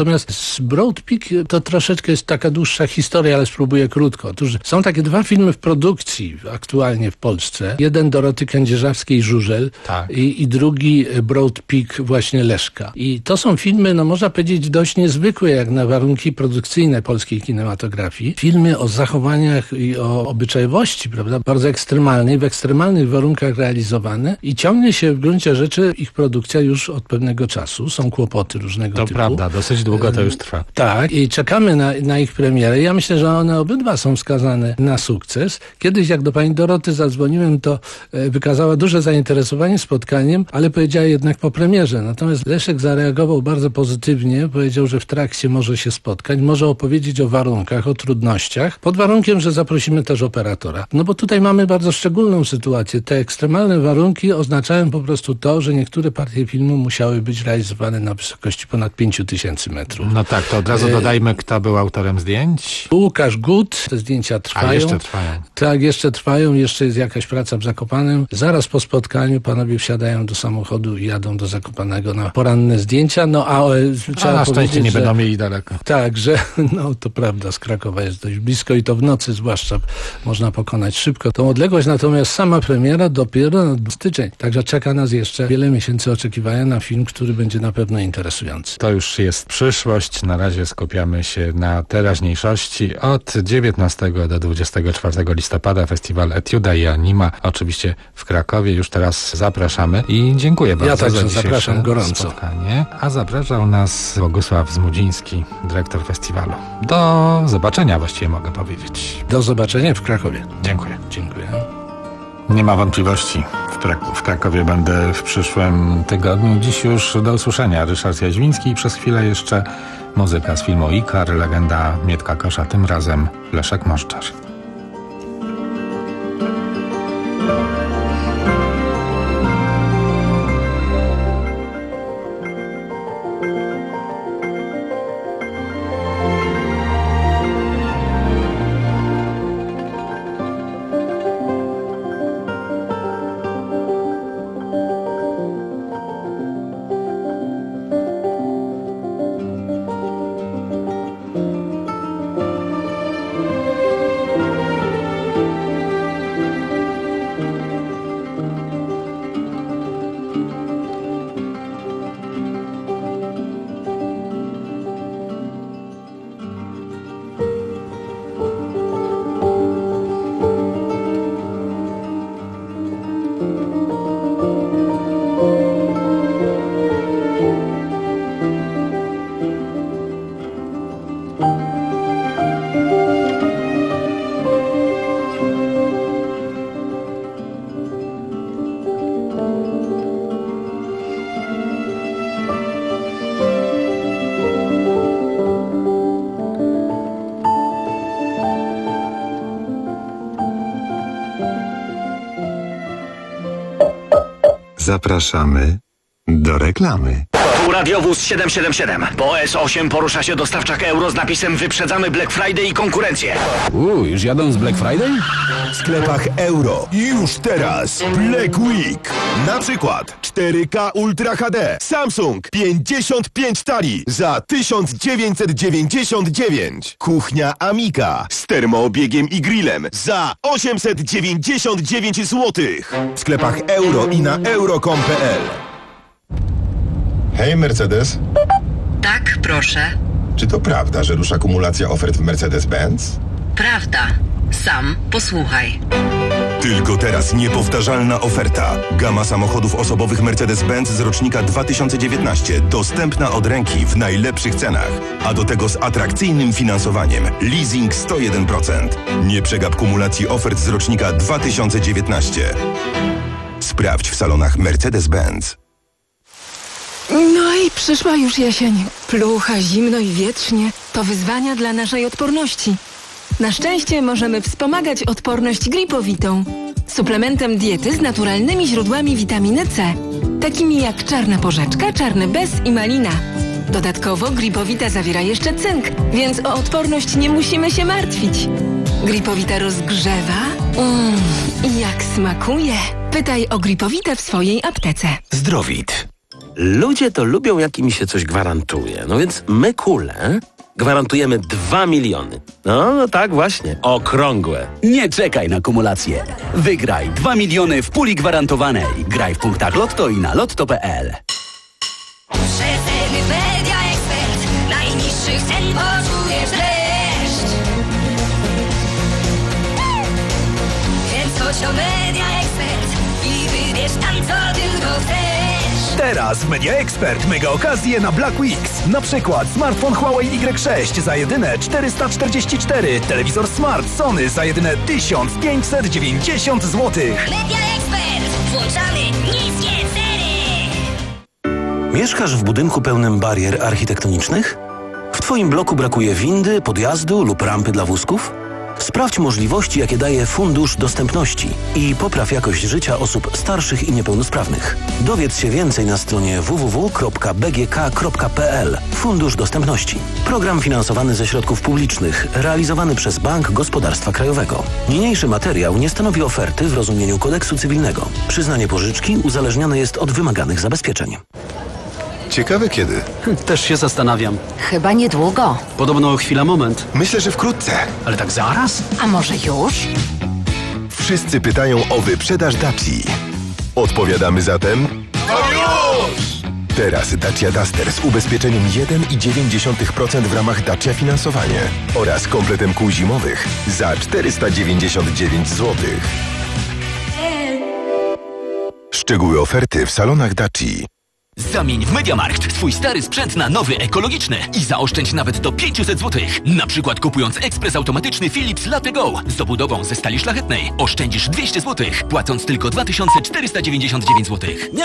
Natomiast z Broad Peak to troszeczkę jest taka dłuższa historia, ale spróbuję krótko. Otóż są takie dwa filmy w produkcji aktualnie w Polsce. Jeden Doroty Kędzierzawskiej-Żużel tak. i, i drugi Broad Peak właśnie Leszka. I to są filmy, no można powiedzieć, dość niezwykłe jak na warunki produkcyjne polskiej kinematografii. Filmy o zachowaniach i o obyczajowości, prawda, bardzo ekstremalnej, w ekstremalnych warunkach realizowane i ciągnie się w gruncie rzeczy ich produkcja już od pewnego czasu. Są kłopoty różnego to typu. To prawda, dosyć długo to już trwa. Tak, i czekamy na, na ich premierę. Ja myślę, że one obydwa są skazane na sukces. Kiedyś jak do pani Doroty zadzwoniłem, to e, wykazała duże zainteresowanie spotkaniem, ale powiedziała jednak po premierze. Natomiast Leszek zareagował bardzo pozytywnie, powiedział, że w trakcie może się spotkać, może opowiedzieć o warunkach, o trudnościach, pod warunkiem, że zaprosimy też operatora. No bo tutaj mamy bardzo szczególną sytuację. Te ekstremalne warunki oznaczają po prostu to, że niektóre partie filmu musiały być realizowane na wysokości ponad pięciu tysięcy metrów. No tak, to od razu dodajmy, kto był autorem zdjęć. Łukasz Gut. Te zdjęcia trwają. A, jeszcze trwają. Tak, jeszcze trwają. Jeszcze jest jakaś praca w Zakopanem. Zaraz po spotkaniu panowie wsiadają do samochodu i jadą do Zakopanego na poranne zdjęcia. No a, e, trzeba a na szczęście nie że, będą mieli daleko. Tak, że no to prawda, z Krakowa jest dość blisko i to w nocy zwłaszcza można pokonać szybko tą odległość. Natomiast sama premiera dopiero na styczeń. Także czeka nas jeszcze wiele miesięcy oczekiwania na film, który będzie na pewno interesujący. To już jest przyszłość. Na razie skupiamy się na teraźniejszości. Od dziewiętnastego do dwudziestego czwartego listopada festiwal Etiuda i Anima. Oczywiście w Krakowie. Już teraz zapraszamy i dziękuję bardzo ja także za dzisiejsze zapraszam gorąco. spotkanie. A zapraszał nas Bogusław Zmudziński, dyrektor festiwalu. Do zobaczenia właściwie mogę powiedzieć. Do zobaczenia w Krakowie. Dziękuję. Dziękuję. Nie ma wątpliwości. W, Krak- w Krakowie będę w przyszłym tygodniu. Dziś już do usłyszenia. Ryszard Jaźwiński i przez chwilę jeszcze muzyka z filmu Ikar, legenda Mietka Kosza, tym razem Leszek Moszczar. Zapraszamy do reklamy. Tu radiowóz siedem siedem siedem. Po S osiem porusza się dostawczak euro z napisem wyprzedzamy Black Friday i konkurencję. Uuu, już jadą z Black Friday? W sklepach euro. Już teraz. Black Week. Na przykład cztery K Ultra H D. Samsung pięćdziesiąt pięć tali za tysiąc dziewięćset dziewięćdziesiąt dziewięć. Kuchnia Amiga z termoobiegiem i grillem za osiemset dziewięćdziesiąt dziewięć złotych. W sklepach euro i na euro kropka com kropka p l. Hej, Mercedes. Tak, proszę. Czy to prawda, że rusza kumulacja ofert w Mercedes-Benz? Prawda. Sam posłuchaj. Tylko teraz niepowtarzalna oferta. Gama samochodów osobowych Mercedes-Benz z rocznika dwa tysiące dziewiętnaście. Dostępna od ręki w najlepszych cenach. A do tego z atrakcyjnym finansowaniem. Leasing sto jeden procent. Nie przegap kumulacji ofert z rocznika dwa tysiące dziewiętnaście. Sprawdź w salonach Mercedes-Benz. No i przyszła już jesień. Plucha, zimno i wietrznie. To wyzwania dla naszej odporności. Na szczęście możemy wspomagać odporność gripowitą. Suplementem diety z naturalnymi źródłami witaminy C. Takimi jak czarna porzeczka, czarny bez i malina. Dodatkowo gripowita zawiera jeszcze cynk, więc o odporność nie musimy się martwić. Gripowita rozgrzewa. Mmm, i jak smakuje. Pytaj o gripowitę w swojej aptece. Zdrowit. Ludzie to lubią, jak im się coś gwarantuje. No więc my, Kule, gwarantujemy dwa miliony. No, no tak właśnie, okrągłe. Nie czekaj na kumulację. Wygraj dwa miliony w puli gwarantowanej. Graj w punktach Lotto i na lotto kropka p l. Rzetelny Media Expert. Najniższy cen poczujesz dreszcz. Więc Social Media Expert i wybierz tam, co tylko chcesz. Teraz w Media Expert mega okazje na Black Weeks. Na przykład smartfon Huawei Y sześć za jedyne czterysta czterdzieści cztery, telewizor Smart Sony za jedyne tysiąc pięćset dziewięćdziesiąt złotych. Media Expert. Włączamy niskie ceny. Mieszkasz w budynku pełnym barier architektonicznych? W Twoim bloku brakuje windy, podjazdu lub rampy dla wózków? Sprawdź możliwości, jakie daje Fundusz Dostępności i popraw jakość życia osób starszych i niepełnosprawnych. Dowiedz się więcej na stronie w w w kropka b g k kropka p l. Fundusz Dostępności. Program finansowany ze środków publicznych, realizowany przez Bank Gospodarstwa Krajowego. Niniejszy materiał nie stanowi oferty w rozumieniu kodeksu cywilnego. Przyznanie pożyczki uzależnione jest od wymaganych zabezpieczeń. Ciekawe kiedy. Też się zastanawiam. Chyba niedługo. Podobno chwila, moment. Myślę, że wkrótce. Ale tak zaraz? A może już? Wszyscy pytają o wyprzedaż Daci. Odpowiadamy zatem... To już! Teraz Dacia Duster z ubezpieczeniem jeden i dziewięć procent w ramach Dacia Finansowanie oraz kompletem kół zimowych za czterysta dziewięćdziesiąt dziewięć złotych. Szczegóły oferty w salonach Daci. Zamień w MediaMarkt swój stary sprzęt na nowy, ekologiczny i zaoszczędź nawet do pięćset złotych. Na przykład kupując ekspres automatyczny Philips Latte Go z obudową ze stali szlachetnej oszczędzisz dwieście złotych, płacąc tylko dwa tysiące czterysta dziewięćdziesiąt dziewięć złotych.